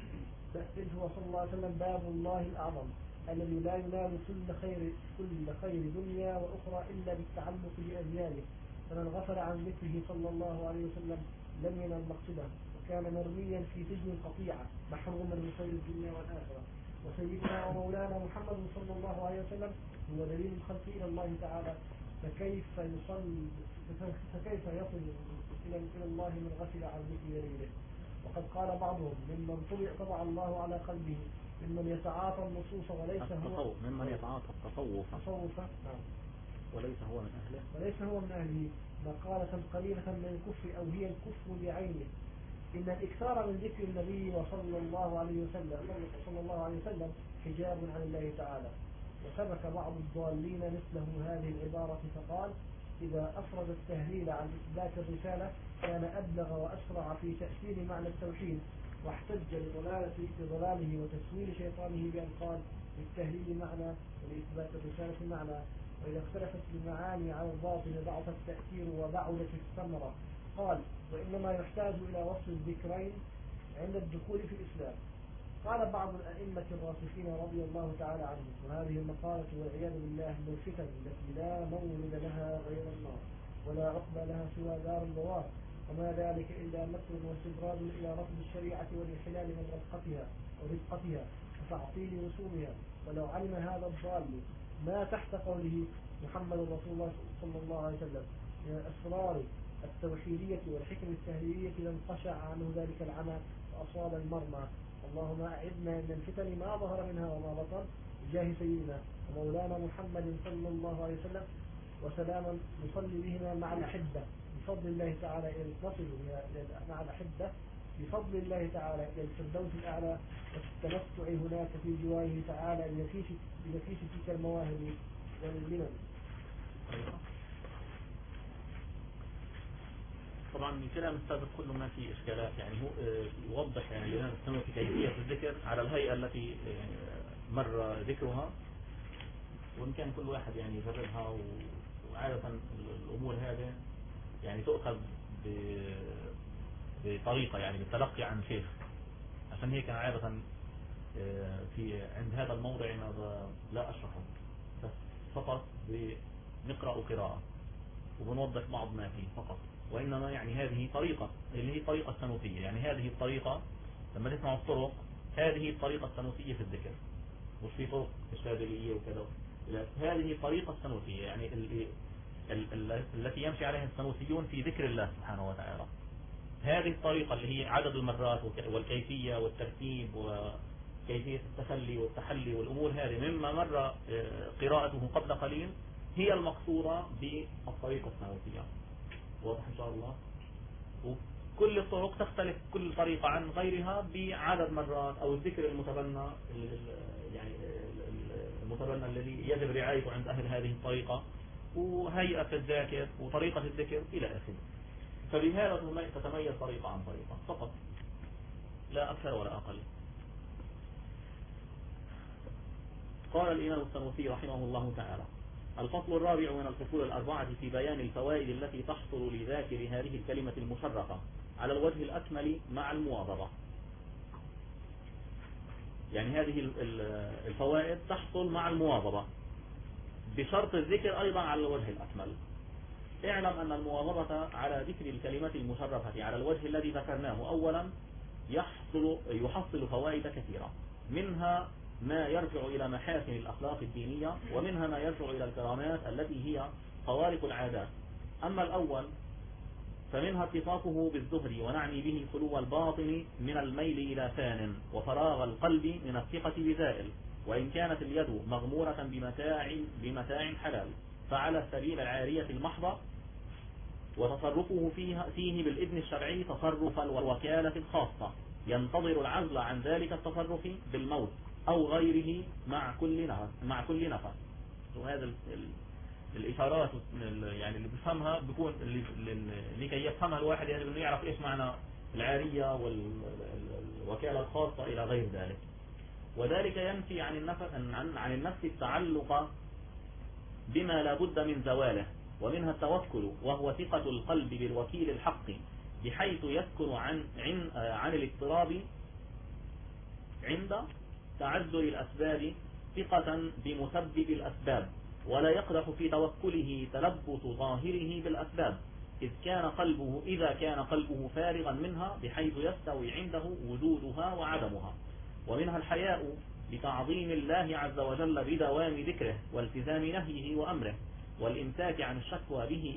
وسلم باب الله الأعظم الذي لا ينال كل خير دنيا وأخرى إلا بالتعلق بأديانه. فمن غفل عن ذكره صلى الله عليه وسلم لم ينل مقصده وكان مرميا في سجن القطيعة محروما من خير الدنيا والآخرة. وسيدنا ومولانا محمد صلى الله عليه وسلم هو دليل الخلق إلى الله تعالى، فكيف يصل إلى الله من غفل عن ذكر دليله. وقد قال بعضهم ممن طبع الله على قلبه ممن يتعاطى النصوص وليس هو ممن يتعاطى التصوف وليس هو من أهله مقالة قليلة من الكفر أو هي الكفر بعينه. إن الإكثار من ذكر النبي صلى الله عليه وسلم حجاب عن الله تعالى. وسبك بعض الضالين مثله هذه العبارة فقال إذا أفرد التهليل عن إثبات الرسالة كان أبلغ وأسرع في تأثير معنى التوحيد، واحتج لضلاله وتسويل شيطانه بأن قال للتهليل معنى ولإثبات الرسالة معنى، وإذا اختلفت المعاني على الباطن ضعف التأثير وبعدت الثمرة. قال وإنما يحتاج إلى وصف الذكرين عند الدخول في الإسلام. قال بعض الأئمة الراسخين رضي الله تعالى عنهم وهذه المقالة والعياذ بالله من الفتن التي لا مورد لها غير النار ولا عقبى لها سوى دار البوار، وما ذلك إلا مكر واستدراج إلى رفض الشريعة والانحلال من ورفقتها وتعطيل رسومها. ولو علم هذا الضال ما تحت قوله محمد رسول الله صلى الله عليه وسلم من الأسرار التوحيدية والحكم التهليلية لانقشع عنه ذلك العمى وأصاب المرمى. اللهم أعذنا من الفتن ما ظهر منها وما بطن بجاه سيدنا ومولانا محمد صلى الله عليه وسلم. وسلاما نصلي بهما مع الأحبة بفضل الله تعالى مع الأحبة بفضل الله تعالى إلى الفردوس الأعلى والتمتع هناك في جواره تعالى بنفيس تلك المواهب والمنن. طريقة. طبعا الكلام السابق كله ما فيه إشكالات، يعني هو يوضح يعني الإمام السنوي في كيفية الذكر على الهيئة التي مر ذكرها، وإن كان كل واحد يعني يجربها. وعادة الأمور هذه يعني تؤخذ بطريقة يعني بالتلقي عن شيخ، عشان هيك أنا عادة في عند هذا الموضع لا أشرحه، بس فقط بنقرأ قراءة وبنوضح بعض ما فيه فقط. وإنما يعني هذه طريقة اللي هي الطريقة السنوسية، يعني هذه الطريقة لما تسمعوا الطرق هذه الطريقة السنوسية في الذكر، مش في طرق الشاذلية وكذا، هذه الطريقة السنوسية يعني التي يمشي عليها السنوسيون في ذكر الله سبحانه وتعالى. هذه الطريقة اللي هي عدد المرات والكيفية والترتيب وكيفية التخلي والتحلي والأمور هذه مما مر قراءته قبل قليل هي المقصودة بالطريقة السنوسية. واضح إن شاء الله. وكل الطرق تختلف كل طريقة عن غيرها بعدد مرات أو الذكر المتبنى، يعني المتبنى الذي يجب رعايته عند أهل هذه الطريقة، وهيئة الذاكر وطريقة الذكر إلى آخره. فبهذا تتميز طريقة عن طريقة فقط، لا أكثر ولا أقل. قال الإمام السنوسي رحمه الله تعالى: الفصل الرابع من الفصول الأربعة في بيان الفوائد التي تحصل لذاكر هذه الكلمة المشرفة على الوجه الأكمل مع المواظبة. يعني هذه الفوائد تحصل مع المواظبة بشرط الذكر أيضا على الوجه الأكمل. اعلم أن المواظبة على ذكر الكلمة المشرفة على الوجه الذي ذكرناه أولا يحصل فوائد كثيرة، منها ما يرجع إلى محاسن الأخلاق الدينية، ومنها ما يرجع إلى الكرامات التي هي خوارق العادات. أما الأول فمنها اتصافه بالزهد، ونعني به خلو الباطن من الميل إلى فان، وفراغ القلب من الثقة بزائل، وإن كانت اليد مغمورة بمتاع حلال فعلى السبيل العارية المحضة، وتصرفه فيه بالإذن الشرعي تصرف الوكالة الخاصة ينتظر العزل عن ذلك التصرف بالموت أو غيره مع كل نفس. وهذا الإشارات يعني اللي بيفهمها بيكون لكي يفهمها الواحد يعني انه يعرف إيش معنى العارية والوكالة الخاصة إلى غير ذلك. وذلك ينفي عن النفس التعلق بما لا بد من زواله، ومنها التوكل وهو ثقة القلب بالوكيل الحق بحيث يسكن عن الاضطراب عند تعذر الأسباب ثقة بمسبب الأسباب، ولا يقدح في توكله تلبس ظاهره بالأسباب إذا كان قلبه فارغا منها بحيث يستوي عنده وجودها وعدمها. ومنها الحياء بتعظيم الله عز وجل بدوام ذكره والتزام نهيه وأمره، والإمساك عن الشكوى به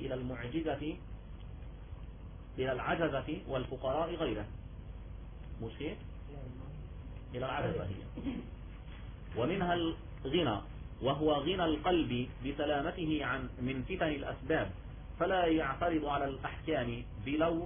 إلى العجزة والفقراء غيره. مش هيك؟ إلى العجزة هي. ومنها الغنى وهو غنى القلب بسلامته من فتن الأسباب، فلا يعترض على الأحكام بلو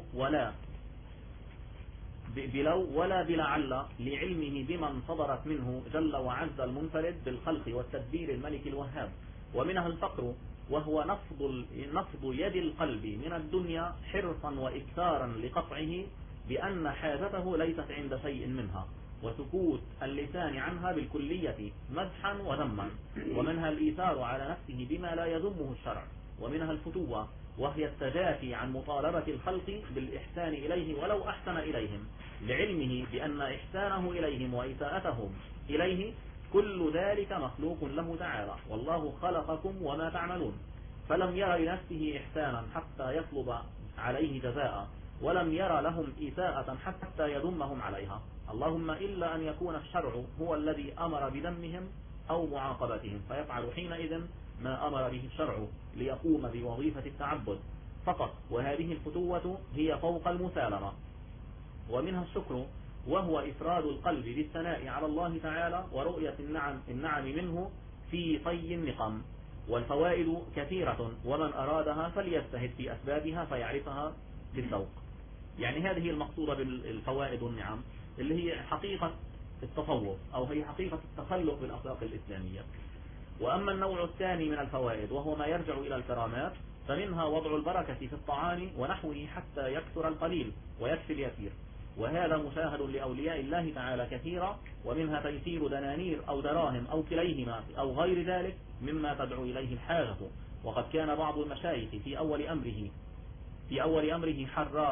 ولا بلعل لعلمه بمن صدرت منه جل وعز المنفرد بالخلق والتدبير الملك الوهاب. ومنها الفقر وهو نفض يد القلب من الدنيا حرصا وإكثارا لقطعه بأن حاجته ليست عند شيء منها، وسكوت اللسان عنها بالكلية مدحا وذما. ومنها الإيثار على نفسه بما لا يذمه الشرع. ومنها الفتوة وهي التجافي عن مطالبة الخلق بالإحسان إليه ولو أحسن إليهم، لعلمه بأن إحسانه إليهم وإساءتهم إليه كل ذلك مخلوق له تعالى، والله خلقكم وما تعملون. فلم ير لنفسه إحسانا حتى يطلب عليه جزاء، ولم ير لهم إساءة حتى يذمهم عليها، اللهم إلا أن يكون الشرع هو الذي أمر بذمهم أو معاقبتهم، فيفعل حينئذ ما أمر به الشرع ليقوم بوظيفة التعبد فقط. وهذه الفتوة هي فوق المسالمة. ومنها الشكر وهو إفراد القلب بالثناء على الله تعالى ورؤية النعم منه في طي النقم. والفوائد كثيرة، ومن أرادها فليجتهد في أسبابها فيعرفها بالذوق. يعني هذه المقصودة بالفوائد والنعم اللي هي حقيقة التصوف، أو هي حقيقة التخلق بالأخلاق الإسلامية. وأما النوع الثاني من الفوائد وهو ما يرجع إلى الكرامات فمنها وضع البركة في الطعام ونحوه حتى يكثر القليل ويكفي اليسير، وهذا مشاهد لأولياء الله تعالى كثيرا، ومنها تيسير دنانير أو دراهم أو كليهما أو غير ذلك مما تدعو إليه الحاجة. وقد كان بعض المشايخ في أول أمره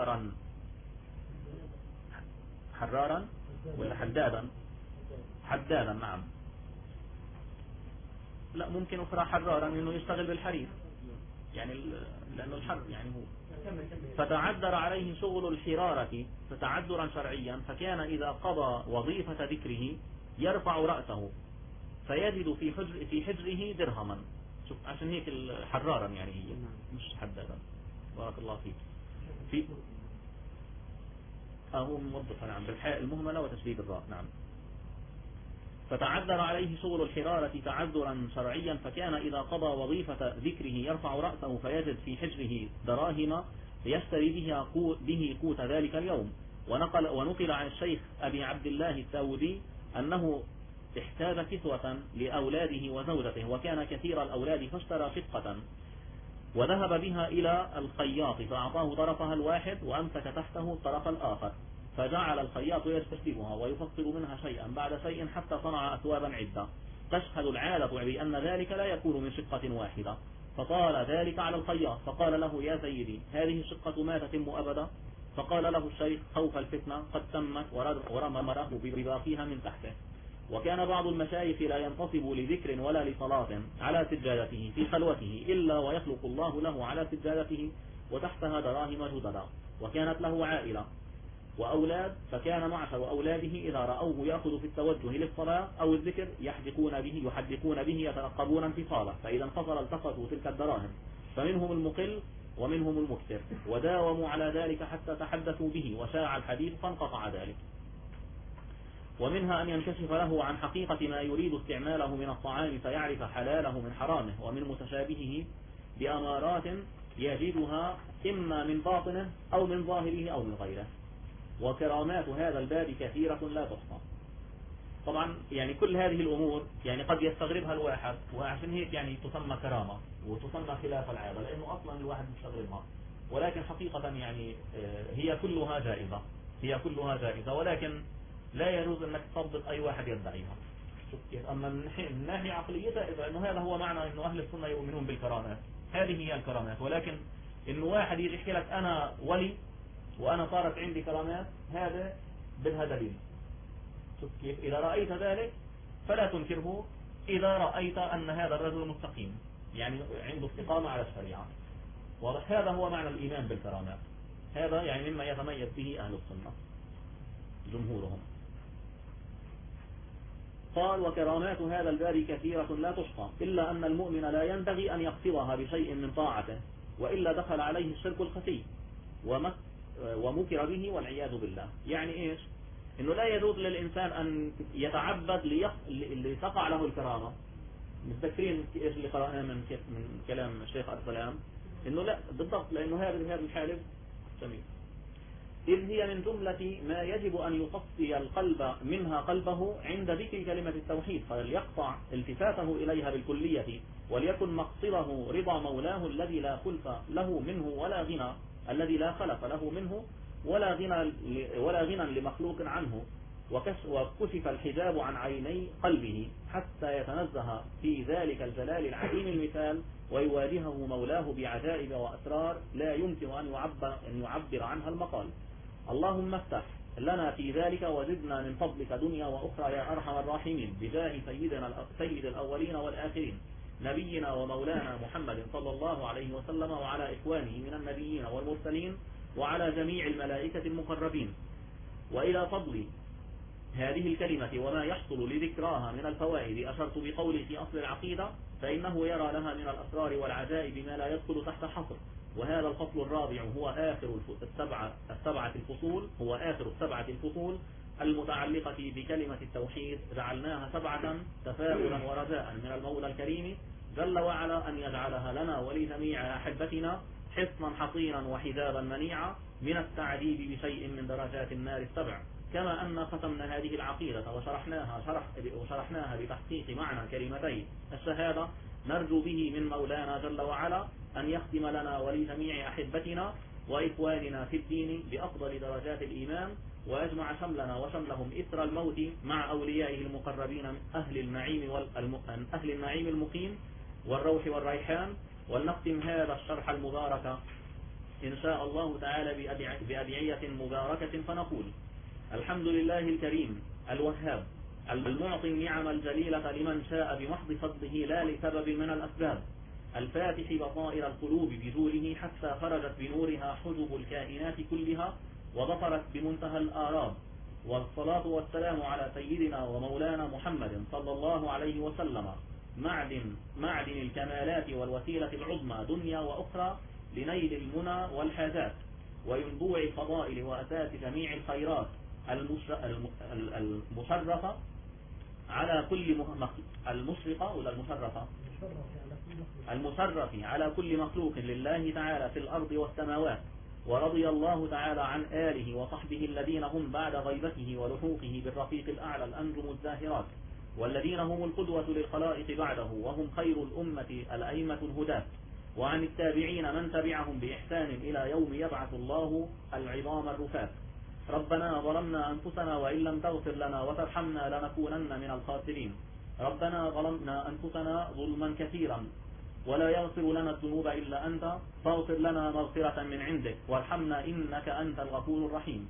حرارا ولا حدادا نعم، لا ممكن أخرى حرارا إنه يشتغل بالحرير يعني لأنه الحر يعني هو. فتعذر عليه شغل الحرارة فتعذرا شرعيا، فكان إذا قضى وظيفة ذكره يرفع رأسه فيجد في حجره درهما. شوف عشان هيك حرارا يعني هي مش حدادا. بارك الله فيك. في هو موظف نعم بالحاء المهملة وتشديد الراء نعم. فتعذر عليه شغل الحرارة تعذرا شرعيا، فكان إذا قضى وظيفة ذكره يرفع رأسه فيجد في حجره دراهم يشتري به قوت ذلك اليوم. ونقل عن الشيخ أبي عبد الله الساودي أنه احتاج كسوة لأولاده وزوجته، وكان كثير الأولاد فاشترى شقة وذهب بها إلى الخياط فأعطاه طرفها الواحد وأمسك تحته الطرف الآخر، فجعل الخياط يستشربها ويفصل منها شيئا بعد شيء حتى صنع أثوابا عدة تشهد العادة بأن ذلك لا يكون من شقة واحدة. فطال ذلك على الخياط فقال له: يا سيدي هذه الشقة ما تتم أبدا؟ فقال له الشيخ خوف الفتنة قد تمت، ورمى مراه برباقيها من تحته. وكان بعض المشايخ لا ينتصب لذكر ولا لصلاة على سجادته في خلوته إلا ويخلق الله له على سجادته وتحتها دراهم جددا. وكانت له عائلة وأولاد، فكان معشر أولاده إذا رأوه يأخذ في التوجه للصلاة أو الذكر يحدقون به يترقبون انفصاله، فإذا انفصل التقطوا تلك الدراهم، فمنهم المقل ومنهم المكثر، وداوموا على ذلك حتى تحدثوا به وشاع الحديث فانقطع ذلك. ومنها أن ينكشف له عن حقيقة ما يريد استعماله من الطعام فيعرف حلاله من حرامه، ومن متشابهه بأمارات يجدها إما من باطنه أو من ظاهره أو من غيره. وكرامات هذا الباب كثيرة لا تحصى. طبعا يعني كل هذه الأمور يعني قد يستغربها الواحد، وعشان هيك يعني تسمى كرامة وتسمى خلاف العادة، لأنه أصلا الواحد مستغربها، ولكن حقيقة يعني هي كلها جائزة، ولكن لا يجوز أنك تصدق أي واحد يدعيها. أما من ناحية عقليتها إنه هذا هو معنى إنه أهل السنة يؤمنون بالكرامات، هذه هي الكرامات. ولكن إنه واحد يجي يحكي لك أنا ولي وأنا صارت عندي كرامات، هذا بدها دليل. شوف كيف؟ إذا رأيت ذلك فلا تنكره إذا رأيت أن هذا الرجل مستقيم يعني عنده استقامة على الشريعة. واضح؟ هذا هو معنى الإيمان بالكرامات، هذا يعني مما يتميز به أهل السنة جمهورهم. قال: وكرامات هذا الباب كثيرة لا تحصى، إلا أن المؤمن لا ينبغي أن يقصدها بشيء من طاعته، وإلا دخل عليه الشرك الخفي ومكر به والعياذ بالله. يعني إيش؟ إنه لا يجوز للإنسان أن يتعبد لتقع له الكرامة. متذكرين إيش اللي قرأناه من كلام الشيخ أرسلان؟ إنه لا بالضبط، لأنه هذا الحالف سميع، إذ هي من جملة ما يجب أن يصفي القلب منها قلبه عند ذكر كلمة التوحيد، فليقطع التفاته إليها بالكلية، وليكن مقصده رضا مولاه الذي لا خلف له منه ولا غنى، الذي لا خلف له منه ولا غنى لمخلوق عنه، وكشف الحجاب عن عيني قلبه حتى يتنزه في ذلك الجلال العظيم المثال، ويواجهه مولاه بعجائب وأسرار لا يمكن أن يعبر عنها المقال. اللهم افتح لنا في ذلك وزدنا من فضلك دنيا وأخرى يا أرحم الراحمين، بجاه سيد الأولين والآخرين نبينا ومولانا محمد صلى الله عليه وسلم، وعلى إخوانه من النبيين والمرسلين، وعلى جميع الملائكة المقربين. وإلى فضل هذه الكلمة وما يحصل لذكراها من الفوائد أشرت بقولي في أصل العقيدة، فإنه يرى لها من الأسرار والعجائب ما لا يدخل تحت حصر. وهذا الفصل الرابع هو آخر السبعة الفصول المتعلقة بكلمة التوحيد، جعلناها 7 تفاؤلا ورجاء من المولى الكريم جل وعلا أن يجعلها لنا ولجميع أحبتنا حصنا حصينا وحجابا منيعا من التعذيب بشيء من درجات النار 7، كما أن ختمنا هذه العقيدة وشرحناها بتحقيق معنى كلمتي الشهادة، نرجو به من مولانا جل وعلا أن يختم لنا ولجميع أحبتنا وإخواننا في الدين بأفضل درجات الإيمان، ويجمع شملنا وشملهم إثر الموت مع أوليائه المقربين من أهل النعيم المقيم والروح والريحان. ولنختم هذا الشرح المبارك إن شاء الله تعالى بأدعية مباركة، فنقول: الحمد لله الكريم الوهاب المعطي النعم الجليلة لمن شاء بمحض فضله لا لسبب من الأسباب، الفاتح بصائر القلوب بجوله حتى خرجت بنورها حجب الكائنات كلها وظفرت بمنتهى الآراب. والصلاة والسلام على سيدنا ومولانا محمد صلى الله عليه وسلم، معدن الكمالات والوسيلة العظمى دنيا وأخرى لنيل المنى والحاجات وينبوع الفضائل وأساس جميع الخيرات، المشرفة على كل المشرقة ولا المشرفة المشرف على كل مخلوق لله تعالى في الأرض والسماوات. ورضي الله تعالى عن آله وصحبه الذين هم بعد غيبته ولحوقه بالرفيق الأعلى الأنجم الزاهرات، والذين هم القدوة للخلائق بعده وهم خير الأمة الأئمة الهداة، وعن التابعين من تبعهم بإحسان إلى يوم يبعث الله العظام الرفات. ربنا ظلمنا أنفسنا وإن لم تغفر لنا وترحمنا لنكونن من الخاسرين. ربنا ظلمنا أنفسنا ظلما كثيرا ولا يغفر لنا الذنوب إلا أنت، فاغفر لنا مغفرة من عندك وارحمنا إنك أنت الغفور الرحيم.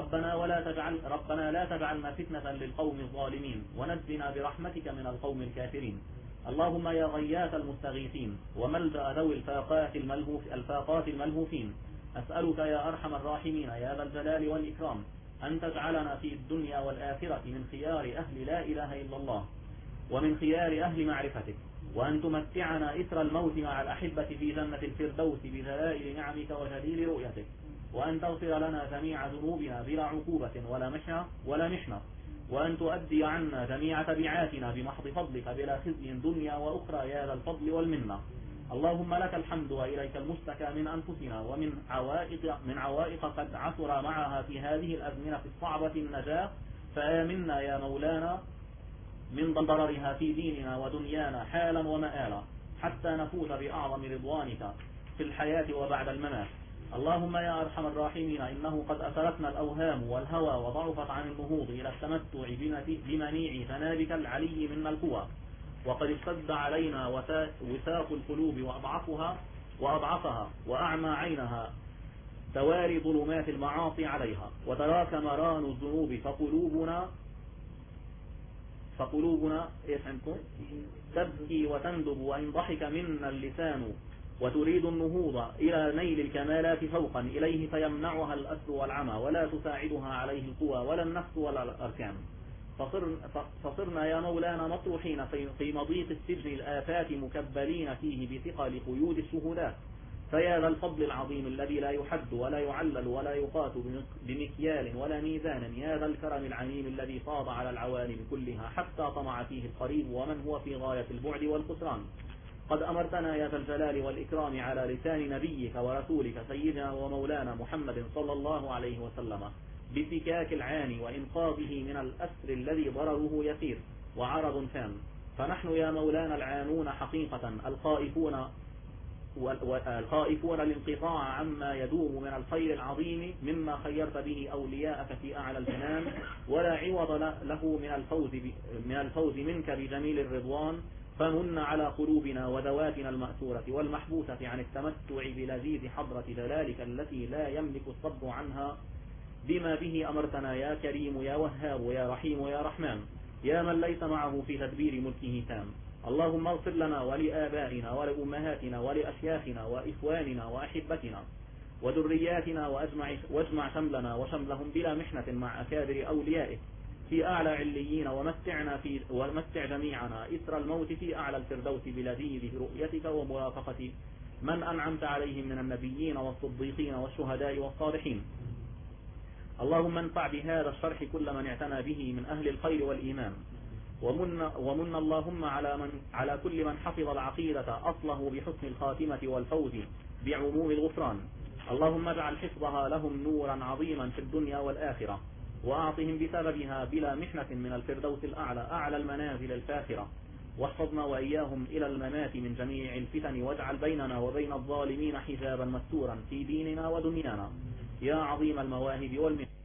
ربنا لا تجعلنا فتنة للقوم الظالمين ونجنا برحمتك من القوم الكافرين. اللهم يا غياث المستغيثين وملجأ ذوي الفاقات الملهوفين، أسألك يا أرحم الراحمين يا ذا الجلال والإكرام أن تجعلنا في الدنيا والآخرة من خيار أهل لا إله إلا الله ومن خيار أهل معرفتك، وأن تمتعنا إثر الموت مع الأحبة في جنة الفردوس بجلائل نعمك وجليل رؤيتك، وأن تغفر لنا جميع ذنوبنا بلا عقوبة ولا محنة، وأن تؤدي عنا جميع تبعاتنا بمحض فضلك بلا خزي دنيا وأخرى يا ذا الفضل والمنة. اللهم لك الحمد وإليك المشتكى من أنفسنا ومن عوائق قد عثر معها في هذه الأزمنة الصعبة النجاة، فآمنا يا مولانا من ضررها في ديننا ودنيانا حالا ومآلا، حتى نفوز بأعظم رضوانك في الحياة وبعد الممات. اللهم يا أرحم الراحمين إنه قد أثرتنا الأوهام والهوى وضعفت عن النهوض إلى التمتع بمنيع ثنابك العلي منا القوى، وقد اشتد علينا وثاق القلوب وأضعفها وأعمى عينها تواري ظلمات المعاصي عليها، وتراكم ران الذنوب فقلوبنا تبكي وتندب، وإن ضحك منا اللسان وتريد النهوض إلى نيل الكمالات فوقا إليه فيمنعها الأسر والعمى ولا تساعدها عليه القوى ولا النفس ولا الأركان. فصرنا يا مولانا مطروحين في مضيق السجن الآفات مكبلين فيه بثقل قيود الشهودات. فيا ذا الفضل العظيم الذي لا يحد ولا يعلل ولا يقاس بمكيال ولا ميزان، يا ذا الكرم العميم الذي فاض على العوالم كلها حتى طمع فيه القريب ومن هو في غاية البعد والخسران. قد أمرتنا يا ذا الجلال والإكرام على لسان نبيك ورسولك سيدنا ومولانا محمد صلى الله عليه وسلم بفكاك العاني وإنقاذه من الأسر الذي ضرره يسير وعرض فان. فنحن يا مولانا العانون حقيقة الخائفون الانقطاع عما يدوم من الخير العظيم مما خيرت به أولياءك في أعلى الجنان، ولا عوض له من الفوز منك بجميل الرضوان. فمن على قلوبنا وذواتنا المأثورة والمحبوسة عن التمتع بلذيذ حضرة جلالك التي لا يملك الصد عنها، بما به أمرتنا يا كريم يا وهاب يا رحيم يا رحمن، يا من ليس معه في تدبير ملكه تام. اللهم اغفر لنا ولآبائنا ولأمهاتنا ولأشياخنا وإخواننا وأحبتنا وذرياتنا واجمع شملنا وشملهم بلا محنة مع أكابر أوليائك في أعلى عليين، ومتع جميعنا إثر الموت في أعلى الفردوس بلذيذ رؤيتك ومرافقة من أنعمت عليهم من النبيين والصديقين والشهداء والصالحين. اللهم انفع بهذا الشرح كل من اعتنى به من أهل الخير والإيمان، ومن اللهم على كل من حفظ العقيدة أصله بحسن الخاتمة والفوز بعموم الغفران. اللهم اجعل حفظها لهم نورا عظيما في الدنيا والآخرة، وأعطهم بسببها بلا محنة من الفردوس الأعلى أعلى المنازل الفاخرة، واحفظنا وإياهم إلى الممات من جميع الفتن، واجعل بيننا وبين الظالمين حجابا مستورا في ديننا ودنيانا، يا عظيم المواهب والمنن.